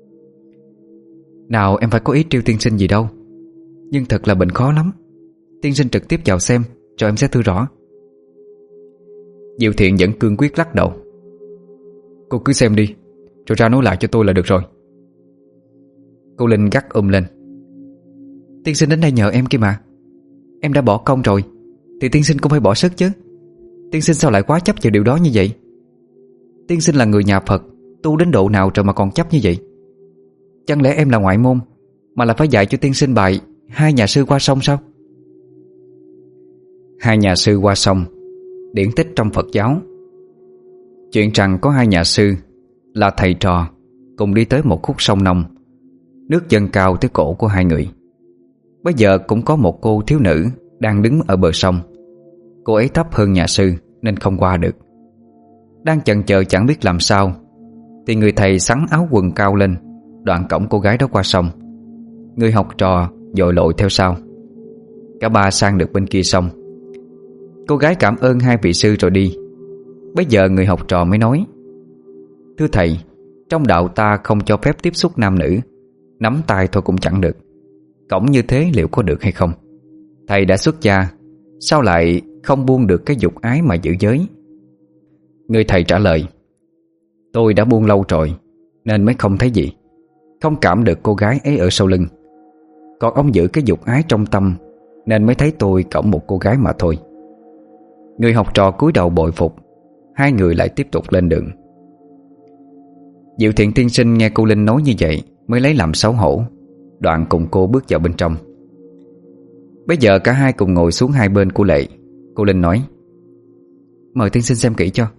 Nào em phải có ý trêu tiên sinh gì đâu, nhưng thật là bệnh khó lắm. Tiên sinh trực tiếp vào xem rồi em sẽ thưa rõ. Diệu Thiện vẫn cương quyết lắc đầu: Cô cứ xem đi, rồi ra nói lại cho tôi là được rồi. Cô Linh gắt lên: Tiên sinh đến đây nhờ em kia mà. Em đã bỏ công rồi, thì tiên sinh cũng phải bỏ sức chứ. Tiên sinh sao lại quá chấp vào điều đó như vậy? Tiên sinh là người nhà Phật, tu đến độ nào rồi mà còn chấp như vậy? Chẳng lẽ em là ngoại môn mà là phải dạy cho tiên sinh bài hai nhà sư qua sông sao? Hai nhà sư qua sông, điển tích trong Phật giáo. Chuyện rằng có hai nhà sư là thầy trò cùng đi tới một khúc sông nông. Nước dâng cao tới cổ của hai người. Bây giờ cũng có một cô thiếu nữ đang đứng ở bờ sông. Cô ấy thấp hơn nhà sư nên không qua được. Đang chần chờ chẳng biết làm sao thì người thầy xắn áo quần cao lên, đoạn cõng cô gái đó qua sông. Người học trò dội lội theo sau. Cả ba sang được bên kia sông. Cô gái cảm ơn hai vị sư rồi đi. Bây giờ người học trò mới nói: thưa thầy, trong đạo ta không cho phép tiếp xúc nam nữ, nắm tay thôi cũng chẳng được. Cõng như thế liệu có được hay không? Thầy đã xuất gia, sao lại không buông được cái dục ái mà giữ giới? Người thầy trả lời: tôi đã buông lâu rồi nên mới không thấy gì, không cảm được cô gái ấy ở sau lưng. Còn ông giữ cái dục ái trong tâm nên mới thấy tôi cõng một cô gái mà thôi. Người học trò cúi đầu bội phục. Hai người lại tiếp tục lên đường. Diệu Thiện tiên sinh nghe cô Linh nói như vậy mới lấy làm xấu hổ, đoạn cùng cô bước vào bên trong. Bây giờ cả hai cùng ngồi xuống hai bên của Lệ. Cô Linh nói: mời tiên sinh xem kỹ cho.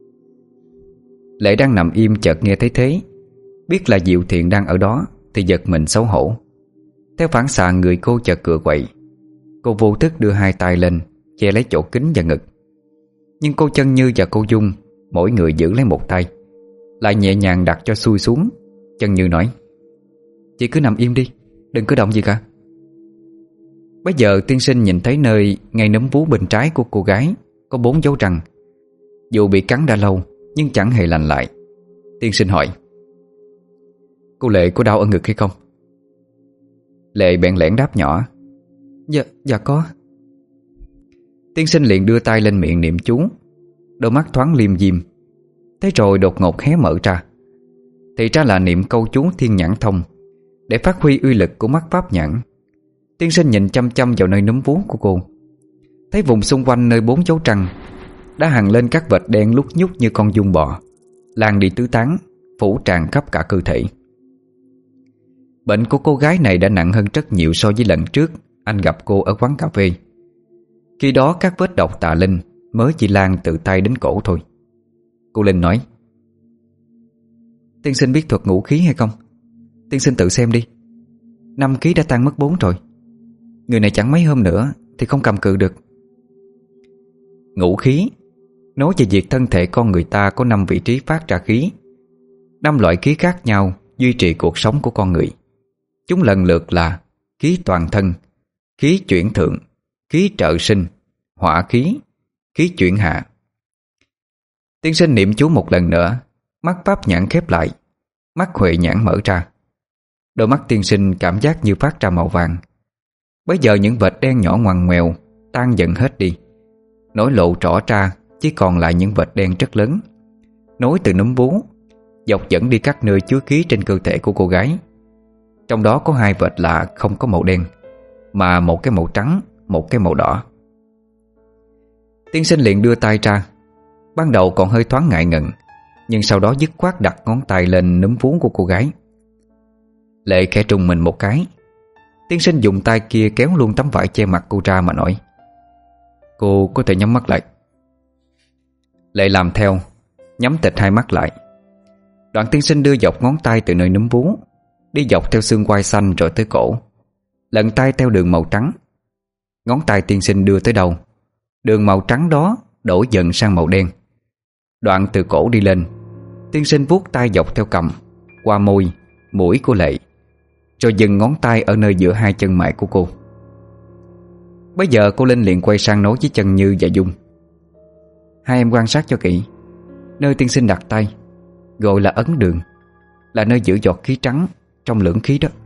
Lệ đang nằm im chợt nghe thấy thế, biết là Diệu Thiện đang ở đó thì giật mình xấu hổ. Theo phản xạ người cô chợt cựa quậy. Cô vô thức đưa hai tay lên che lấy chỗ kính và ngực. Nhưng cô Chân Như và cô Dung mỗi người giữ lấy một tay, lại nhẹ nhàng đặt cho xuôi xuống. Chân Như nói: chị cứ nằm im đi, đừng có động gì cả. Bây giờ tiên sinh nhìn thấy nơi ngay nấm vú bên trái của cô gái có 4 dấu răng. Dù bị cắn đã lâu nhưng chẳng hề lành lại. Tiên sinh hỏi: cô Lệ có đau ở ngực hay không? Lệ bẽn lẽn đáp nhỏ: Dạ có. Tiên sinh liền đưa tay lên miệng niệm chú. Đôi mắt thoáng liêm diêm. Thế rồi đột ngột hé mở ra. Thì ra là niệm câu chú Thiên Nhãn Thông để phát huy uy lực của mắt pháp nhãn. Tiên sinh nhìn chăm chăm vào nơi núm vú của cô, thấy vùng xung quanh nơi 4 dấu răng đã hằn lên các vệt đen lúc nhúc như con giun bò, lan đi tứ tán, phủ tràn khắp cả cơ thể. Bệnh của cô gái này đã nặng hơn rất nhiều so với lần trước anh gặp cô ở quán cà phê. Khi đó các vết độc tà linh mới chỉ lan từ tay đến cổ thôi. Cô Linh nói: tiên sinh biết thuật ngũ khí hay không? Tiên sinh tự xem đi. 5 ký đã tan mất 4 rồi. Người này chẳng mấy hôm nữa thì không cầm cự được. Ngũ khí nói về việc thân thể con người ta có 5 vị trí phát ra khí. 5 loại khí khác nhau duy trì cuộc sống của con người. Chúng lần lượt là khí toàn thân, khí chuyển thượng, khí trợ sinh, hỏa khí, khí chuyển hạ. Tiên sinh niệm chú một lần nữa. Mắt pháp nhãn khép lại, mắt huệ nhãn mở ra. Đôi mắt tiên sinh cảm giác như phát ra màu vàng. Bây giờ những vệt đen nhỏ ngoằn ngoèo tan dần hết đi, nổi lộ rõ ra chỉ còn lại những vệt đen rất lớn, nối từ núm vú dọc dẫn đi các nơi chứa khí trên cơ thể của cô gái. Trong đó có 2 vệt lạ không có màu đen, mà một cái màu trắng, một cái màu đỏ. Tiên sinh liền đưa tay ra. Ban đầu còn hơi thoáng ngại ngần, nhưng sau đó dứt khoát đặt ngón tay lên núm vú của cô gái. Lệ khẽ trùng mình một cái. Tiên sinh dùng tay kia kéo luôn tấm vải che mặt cô ra mà nói: cô có thể nhắm mắt lại. Lệ làm theo, nhắm tịt 2 mắt lại. Đoạn tiên sinh đưa dọc ngón tay từ nơi núm vú đi dọc theo xương quai xanh rồi tới cổ, lần tay theo đường màu trắng. Ngón tay tiên sinh đưa tới đâu, đường màu trắng đó đổi dần sang màu đen. Đoạn từ cổ đi lên, tiên sinh vuốt tay dọc theo cằm, qua môi, mũi của Lệ, rồi dừng ngón tay ở nơi giữa 2 chân mày của cô. Bây giờ cô Linh liền quay sang nói với Chân Như và Dung: hai em quan sát cho kỹ. Nơi tiên sinh đặt tay gọi là ấn đường, là nơi giữ giọt khí trắng trong lưỡng khí đó.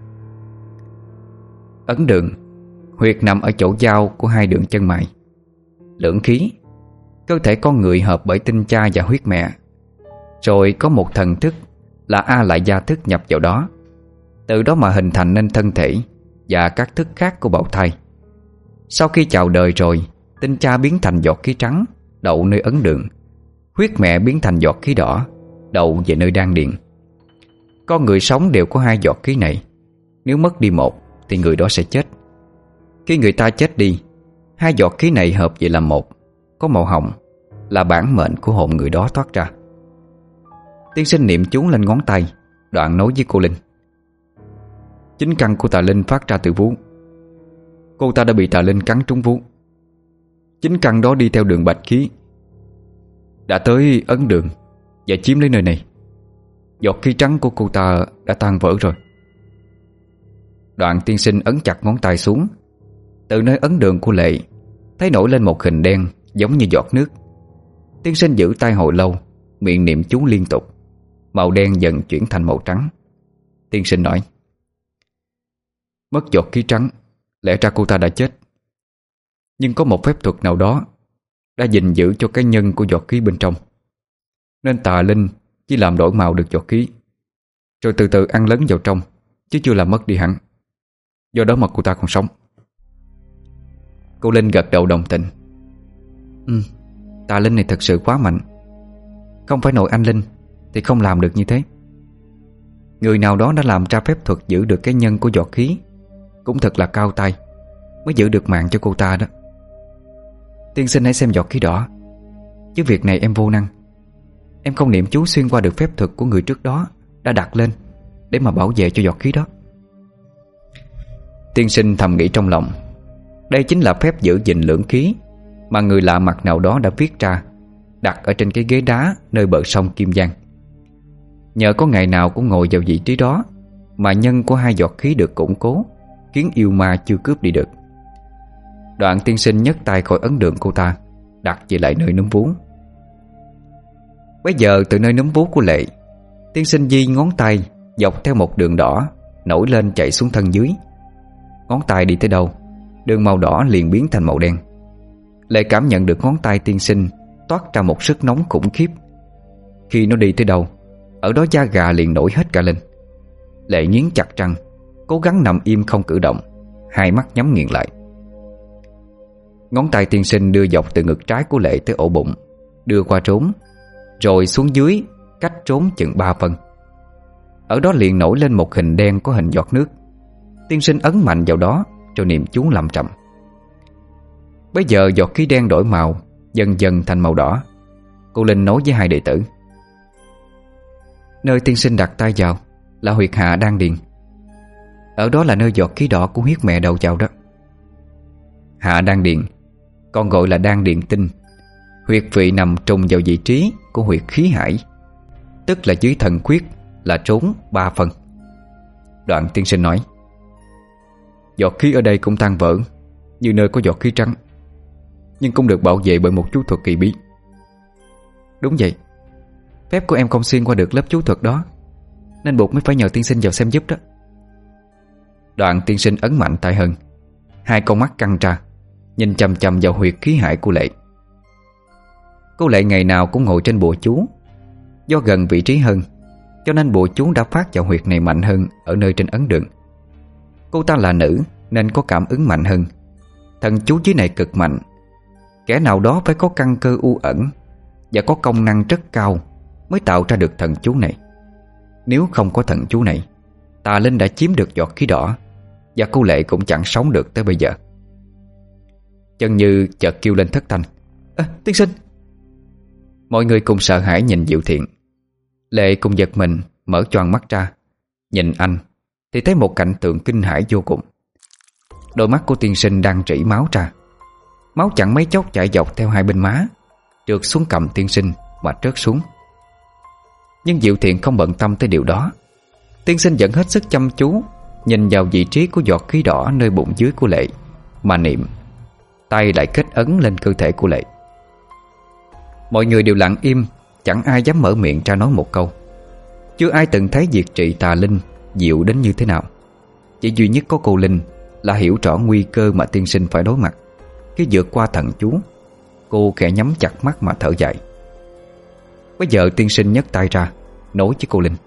Ấn đường, huyệt nằm ở chỗ giao của 2 đường chân mày. Lưỡng khí, cơ thể con người hợp bởi tinh cha và huyết mẹ. Rồi có một thần thức là A Lại Gia thức nhập vào đó, từ đó mà hình thành nên thân thể và các thức khác của bào thai. Sau khi chào đời rồi tinh cha biến thành giọt khí trắng đậu nơi ấn đường, huyết mẹ biến thành giọt khí đỏ đậu về nơi đan điền. Con người sống đều có hai giọt khí này. Nếu mất đi một thì người đó sẽ chết. Khi người ta chết đi, hai giọt khí này hợp về làm một, có màu hồng, là bản mệnh của hồn người đó thoát ra. Tiên sinh niệm chú lên ngón tay, đoạn nói với cô Linh: chính căn của tà linh phát ra từ vú. Cô ta đã bị tà linh cắn trúng vú. Chính căn đó đi theo đường bạch khí, đã tới ấn đường và chiếm lấy nơi này. Giọt khí trắng của cô ta đã tan vỡ rồi. Đoạn tiên sinh ấn chặt ngón tay xuống. Từ nơi ấn đường của Lệ thấy nổi lên một hình đen giống như giọt nước. Tiên sinh giữ tay hồi lâu, miệng niệm chú liên tục. Màu đen dần chuyển thành màu trắng. Tiên sinh nói: mất giọt khí trắng, lẽ ra cô ta đã chết. Nhưng có một phép thuật nào đó đã gìn giữ cho cái nhân của giọt khí bên trong, nên tà linh chỉ làm đổi màu được giọt khí, rồi từ từ ăn lấn vào trong, chứ chưa làm mất đi hẳn. Do đó mà cô ta còn sống. Cô Linh gật đầu đồng tình. Tà linh này thật sự quá mạnh. Không phải nội anh linh thì không làm được như thế. Người nào đó đã làm ra phép thuật giữ được cái nhân của giọt khí cũng thật là cao tay, mới giữ được mạng cho cô ta đó. Tiên sinh hãy xem giọt khí đỏ. Chứ việc này em vô năng. Em không niệm chú xuyên qua được phép thuật của người trước đó đã đặt lên để mà bảo vệ cho giọt khí đó. Tiên sinh thầm nghĩ trong lòng, đây chính là phép giữ gìn lưỡng khí mà người lạ mặt nào đó đã viết ra, đặt ở trên cái ghế đá nơi bờ sông Kim Giang. Nhờ có ngày nào cũng ngồi vào vị trí đó mà nhân của hai giọt khí được củng cố, khiến yêu ma chưa cướp đi được. Đoạn tiên sinh nhấc tay khỏi ấn đường cô ta, đặt về lại nơi núm vú. Bây giờ từ nơi núm vú của Lệ, tiên sinh di ngón tay dọc theo một đường đỏ nổi lên chạy xuống thân dưới. Ngón tay đi tới đâu, đường màu đỏ liền biến thành màu đen. Lệ cảm nhận được ngón tay tiên sinh toát ra một sức nóng khủng khiếp. Khi nó đi tới đâu, ở đó da gà liền nổi hết cả lên. Lệ nghiến chặt răng, cố gắng nằm im không cử động, hai mắt nhắm nghiền lại. Ngón tay tiên sinh đưa dọc từ ngực trái của Lệ tới ổ bụng, đưa qua trốn, rồi xuống dưới cách trốn chừng 3 phân. Ở đó liền nổi lên một hình đen có hình giọt nước. Tiên sinh ấn mạnh vào đó rồi niệm chú lẩm chậm. Bây giờ giọt khí đen đổi màu, dần dần thành màu đỏ. Cô Linh nói với hai đệ tử: nơi tiên sinh đặt tay vào là huyệt hạ đan điền. Ở đó là nơi giọt khí đỏ của huyết mẹ đầu vào đó. Hạ đan điền, còn gọi là đan điền tinh, huyệt vị nằm trùng vào vị trí của huyệt khí hải, tức là dưới thần khuyết, là trốn 3 phân. Đoạn tiên sinh nói: giọt khí ở đây cũng tan vỡ như nơi có giọt khí trắng, nhưng cũng được bảo vệ bởi một chú thuật kỳ bí. Đúng vậy, phép của em không xuyên qua được lớp chú thuật đó, nên buộc mới phải nhờ tiên sinh vào xem giúp đó. Đoạn tiên sinh ấn mạnh tay hơn, hai con mắt căng ra nhìn chằm chằm vào huyệt khí hải của Lệ. Cô Lệ ngày nào cũng ngồi trên bùa chú. Do gần vị trí hơn, cho nên bùa chú đã phát vào huyệt này mạnh hơn ở nơi trên ấn đường. Cô ta là nữ nên có cảm ứng mạnh hơn. Thần chú dưới này cực mạnh. Kẻ nào đó phải có căn cơ u ẩn và có công năng rất cao mới tạo ra được thần chú này. Nếu không có thần chú này, tà linh đã chiếm được giọt khí đỏ, và cô Lệ cũng chẳng sống được tới bây giờ. Chân Như chợt kêu lên thất thanh: tiên sinh! Mọi người cùng sợ hãi nhìn Diệu Thiện. Lệ cùng giật mình mở choàng mắt ra, nhìn anh thì thấy một cảnh tượng kinh hãi vô cùng. Đôi mắt của tiên sinh đang rỉ máu ra. Máu chẳng mấy chốc chảy dọc theo hai bên má, trượt xuống cằm tiên sinh mà rớt xuống. Nhưng Diệu Thiện không bận tâm tới điều đó. Tiên sinh vẫn hết sức chăm chú nhìn vào vị trí của giọt khí đỏ nơi bụng dưới của Lệ mà niệm, tay lại kết ấn lên cơ thể của Lệ. Mọi người đều lặng im, chẳng ai dám mở miệng ra nói một câu. Chưa ai từng thấy việc trị tà linh diệu đến như thế nào. Chỉ duy nhất có cô Linh là hiểu rõ nguy cơ mà tiên sinh phải đối mặt. Khi vượt qua thần chú, cô khẽ nhắm chặt mắt mà thở dài. Bây giờ tiên sinh nhấc tay ra, nói với cô Linh: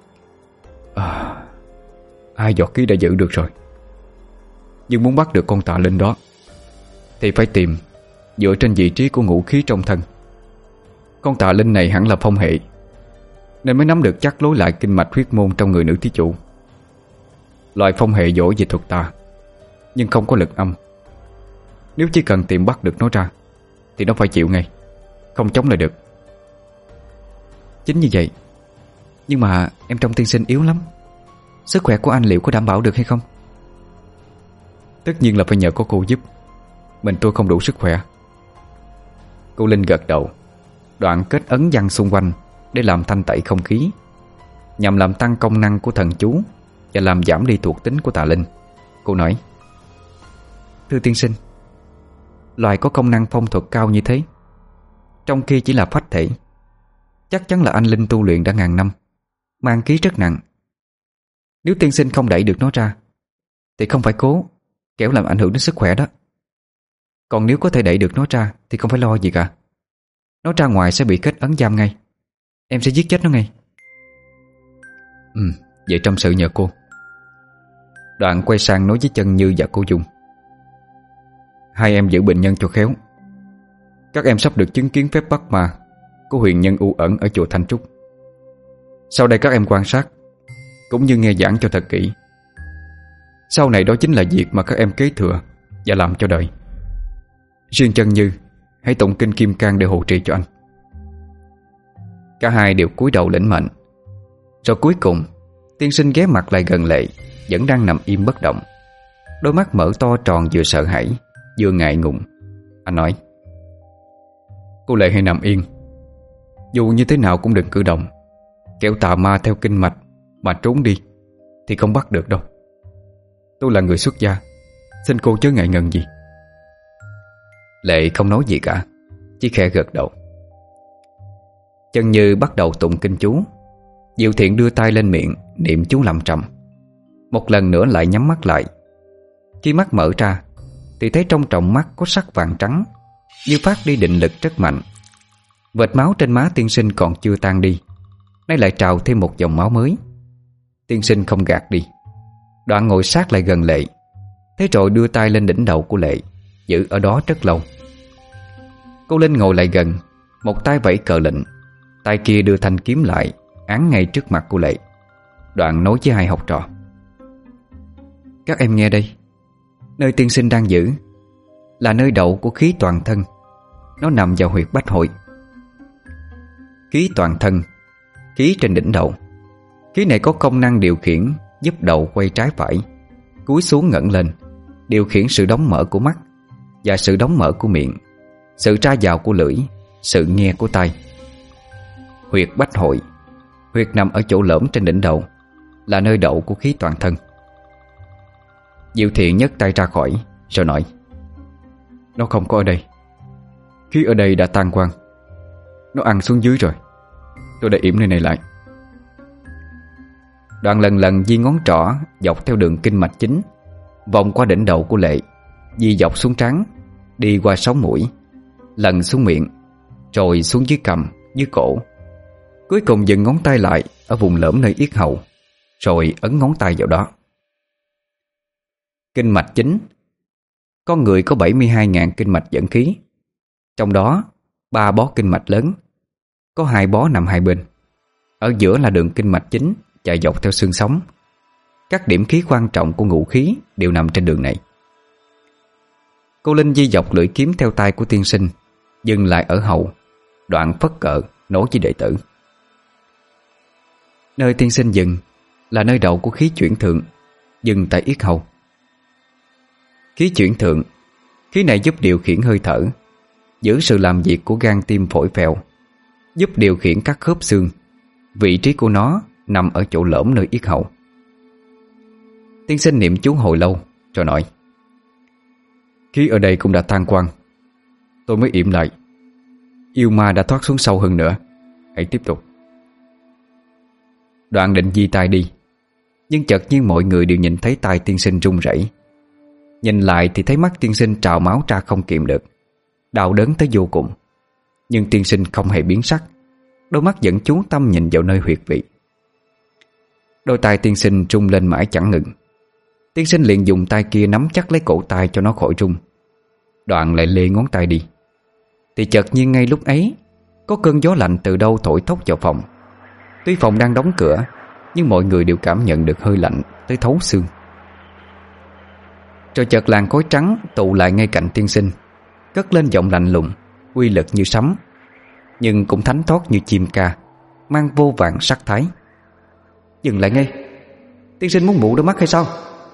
hai giọt khí đã giữ được rồi, nhưng muốn bắt được con tà linh đó thì phải tìm dựa trên vị trí của ngũ khí trong thân. Con tà linh này hẳn là phong hệ, nên mới nắm được chắc lối lại kinh mạch huyết môn trong người nữ thí chủ. Loại phong hệ giỏi về thuật tà, nhưng không có lực âm. Nếu chỉ cần tìm bắt được nó ra thì nó phải chịu ngay, không chống lại được. Chính như vậy. Nhưng mà em trông tiên sinh yếu lắm. Sức khỏe của anh liệu có đảm bảo được hay không? Tất nhiên là phải nhờ có cô giúp. Mình tôi không đủ sức khỏe. Cô Linh gật đầu, đoạn kết ấn văn xung quanh để làm thanh tẩy không khí, nhằm làm tăng công năng của thần chú và làm giảm đi thuộc tính của tà linh. Cô nói: Thưa tiên sinh, loài có công năng phong thuật cao như thế, trong khi chỉ là phách thể, chắc chắn là anh linh tu luyện đã ngàn năm, mang khí rất nặng. Nếu tiên sinh không đẩy được nó ra thì không phải cố, kẻo làm ảnh hưởng đến sức khỏe đó. Còn nếu có thể đẩy được nó ra thì không phải lo gì cả. Nó ra ngoài sẽ bị kết ấn giam ngay. Em sẽ giết chết nó ngay. Vậy trong sự nhờ cô. Đoạn quay sang nói với Chân Như và cô Dung: Hai em giữ bệnh nhân cho khéo. Các em sắp được chứng kiến phép bắt ma của huyền nhân u ẩn ở chùa Thanh Trúc. Sau đây các em quan sát cũng như nghe giảng cho thật kỹ. Sau này đó chính là việc mà các em kế thừa và làm cho đời. Riêng Chân Như, hãy tụng kinh Kim Cang để hộ trì cho anh. Cả hai đều cúi đầu lĩnh mệnh. Rồi cuối cùng tiên sinh ghé mặt lại gần Lệ, vẫn đang nằm im bất động, đôi mắt mở to tròn, vừa sợ hãi vừa ngại ngùng. Anh nói: Cô Lệ hãy nằm yên. Dù như thế nào cũng đừng cử động, kẻo tà ma theo kinh mạch mà trốn đi thì không bắt được đâu. Tôi là người xuất gia, xin cô chớ ngại ngần gì. Lệ không nói gì cả, chỉ khẽ gật đầu. Chân Như bắt đầu tụng kinh chú. Diệu Thiện đưa tay lên miệng niệm chú lẩm trầm. Một lần nữa lại nhắm mắt lại. Khi mắt mở ra thì thấy trong tròng mắt có sắc vàng trắng, như phát đi định lực rất mạnh. Vệt máu trên má tiên sinh còn chưa tan đi, nay lại trào thêm một dòng máu mới. Tiên sinh không gạt đi, đoạn ngồi sát lại gần Lệ. Thế rồi đưa tay lên đỉnh đầu của Lệ, giữ ở đó rất lâu. Cô Linh ngồi lại gần, một tay vẫy cờ lệnh, tay kia đưa thanh kiếm lại, án ngay trước mặt của Lệ. Đoạn nói với hai học trò: Các em nghe đây. Nơi tiên sinh đang giữ là nơi đậu của khí toàn thân. Nó nằm vào huyệt bách hội. Khí toàn thân, khí trên đỉnh đầu. Khí này có công năng điều khiển, giúp đầu quay trái phải, cúi xuống ngẩng lên, điều khiển sự đóng mở của mắt và sự đóng mở của miệng, sự ra vào của lưỡi, sự nghe của tai. Huyệt bách hội, huyệt nằm ở chỗ lõm trên đỉnh đầu, là nơi đậu của khí toàn thân. Diệu Thiện nhấc tay ra khỏi, rồi nói: Nó không có ở đây. Khí ở đây đã tan quang. Nó ăn xuống dưới rồi. Tôi đã yểm nơi này lại. Đoạn lần lần di ngón trỏ dọc theo đường kinh mạch chính, vòng qua đỉnh đầu của Lệ, di dọc xuống trán, đi qua sống mũi, lần xuống miệng, rồi xuống dưới cằm, dưới cổ. Cuối cùng dừng ngón tay lại ở vùng lõm nơi yết hầu, rồi ấn ngón tay vào đó. Kinh mạch chính. Con người có 72.000 kinh mạch dẫn khí. Trong đó 3 bó kinh mạch lớn, có 2 bó nằm hai bên. Ở giữa là đường kinh mạch chính chạy dọc theo xương sống. Các điểm khí quan trọng của ngũ khí đều nằm trên đường này. Cô Linh di dọc lưỡi kiếm theo tay của tiên sinh, dừng lại ở hậu, đoạn phất cờ nói với đệ tử: Nơi tiên sinh dừng là nơi đầu của khí chuyển thượng, dừng tại yết hầu. Khí chuyển thượng, khí này giúp điều khiển hơi thở, giữ sự làm việc của gan tim phổi phèo, giúp điều khiển các khớp xương. Vị trí của nó nằm ở chỗ lõm nơi yết hầu. Tiên sinh niệm chú hồi lâu rồi nói: Khí ở đây cũng đã tan quang. Tôi mới yểm lại. Yêu ma đã thoát xuống sâu hơn nữa. Hãy tiếp tục. Đoạn định di tay đi, nhưng chợt nhiên mọi người đều nhìn thấy tay tiên sinh run rẩy. Nhìn lại thì thấy mắt tiên sinh trào máu ra không kiềm được, đau đớn tới vô cùng. Nhưng tiên sinh không hề biến sắc, đôi mắt vẫn chú tâm nhìn vào nơi huyệt vị. Đôi tay tiên sinh rung lên mãi chẳng ngừng. Tiên sinh liền dùng tay kia nắm chắc lấy cổ tay cho nó khỏi rung. Đoạn lại lê ngón tay đi, thì chợt nhiên ngay lúc ấy có cơn gió lạnh từ đâu thổi thốc vào phòng. Tuy phòng đang đóng cửa, nhưng mọi người đều cảm nhận được hơi lạnh tới thấu xương. Rồi chợt làn khói trắng tụ lại ngay cạnh tiên sinh, cất lên giọng lạnh lùng, uy lực như sấm, nhưng cũng thánh thót như chim ca, mang vô vàn sắc thái. Dừng lại ngay, tiên sinh muốn mụ đôi mắt hay sao?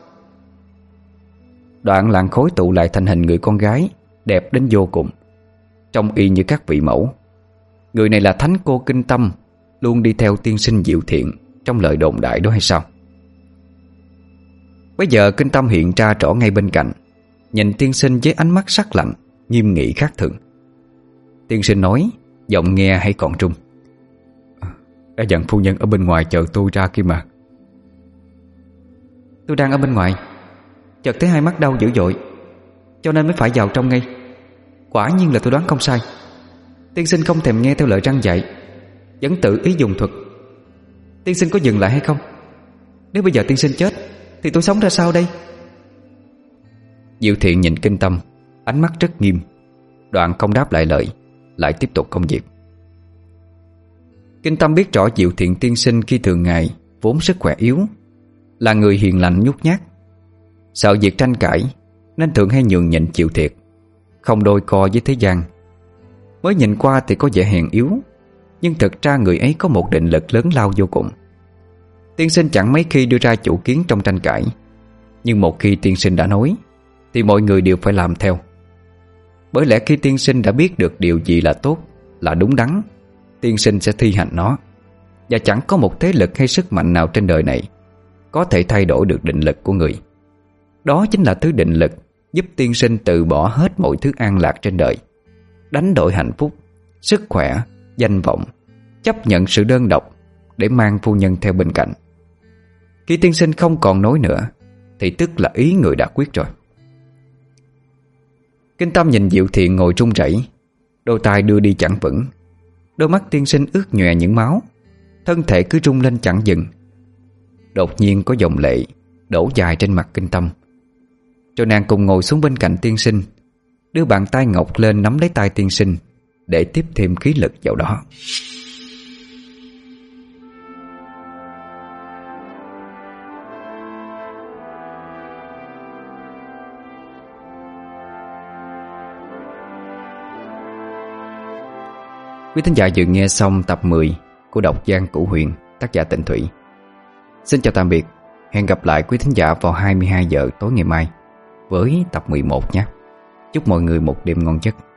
Đoạn làn khói tụ lại thành hình người con gái đẹp đến vô cùng, trông y như các vị mẫu. Người này là thánh cô Kinh Tâm, luôn đi theo tiên sinh Diệu Thiện trong lời đồn đại đó hay sao? Bây giờ Kinh Tâm hiện ra rõ ngay bên cạnh, nhìn tiên sinh với ánh mắt sắc lạnh, nghiêm nghị khác thường. Tiên sinh nói, giọng nghe hay còn trung: Đã dặn phu nhân ở bên ngoài chờ tôi ra kia mà. Tôi đang ở bên ngoài, chợt thấy hai mắt đau dữ dội, cho nên mới phải vào trong ngay. Quả nhiên là tôi đoán không sai. Tiên sinh không thèm nghe theo lời răn dạy, vẫn tự ý dùng thuật. Tiên sinh có dừng lại hay không? Nếu bây giờ tiên sinh chết thì tôi sống ra sao đây? Diệu Thiện nhìn Kinh Tâm, ánh mắt rất nghiêm. Đoạn không đáp lại lời, lại tiếp tục công việc. Kinh Tâm biết rõ Diệu Thiện tiên sinh khi thường ngày vốn sức khỏe yếu, là người hiền lành nhút nhát, sợ việc tranh cãi nên thường hay nhường nhịn chịu thiệt, không đôi co với thế gian. Mới nhìn qua thì có vẻ hèn yếu, nhưng thực ra người ấy có một định lực lớn lao vô cùng. Tiên sinh chẳng mấy khi đưa ra chủ kiến trong tranh cãi, nhưng một khi tiên sinh đã nói thì mọi người đều phải làm theo. Bởi lẽ khi tiên sinh đã biết được điều gì là tốt, là đúng đắn, tiên sinh sẽ thi hành nó. Và chẳng có một thế lực hay sức mạnh nào trên đời này có thể thay đổi được định lực của người. Đó chính là thứ định lực giúp tiên sinh từ bỏ hết mọi thứ an lạc trên đời, đánh đổi hạnh phúc, sức khỏe, danh vọng, chấp nhận sự đơn độc để mang phu nhân theo bên cạnh. Khi tiên sinh không còn nói nữa thì tức là ý người đã quyết rồi. Kinh Tâm nhìn Diệu Thiện ngồi run rẩy, đôi tay đưa đi chẳng vững. Đôi mắt tiên sinh ướt nhòe những máu, thân thể cứ rung lên chẳng dừng. Đột nhiên có dòng lệ đổ dài trên mặt Kinh Tâm. Rồi nàng cùng ngồi xuống bên cạnh tiên sinh, đưa bàn tay ngọc lên nắm lấy tay tiên sinh để tiếp thêm khí lực vào đó. Quý thính giả vừa nghe xong tập 10 của Độc Giang Cửu Huyền, tác giả Tịnh Thủy. Xin chào tạm biệt, hẹn gặp lại quý thính giả vào 22 giờ tối ngày mai với tập 11 nhé. Chúc mọi người một đêm ngon giấc.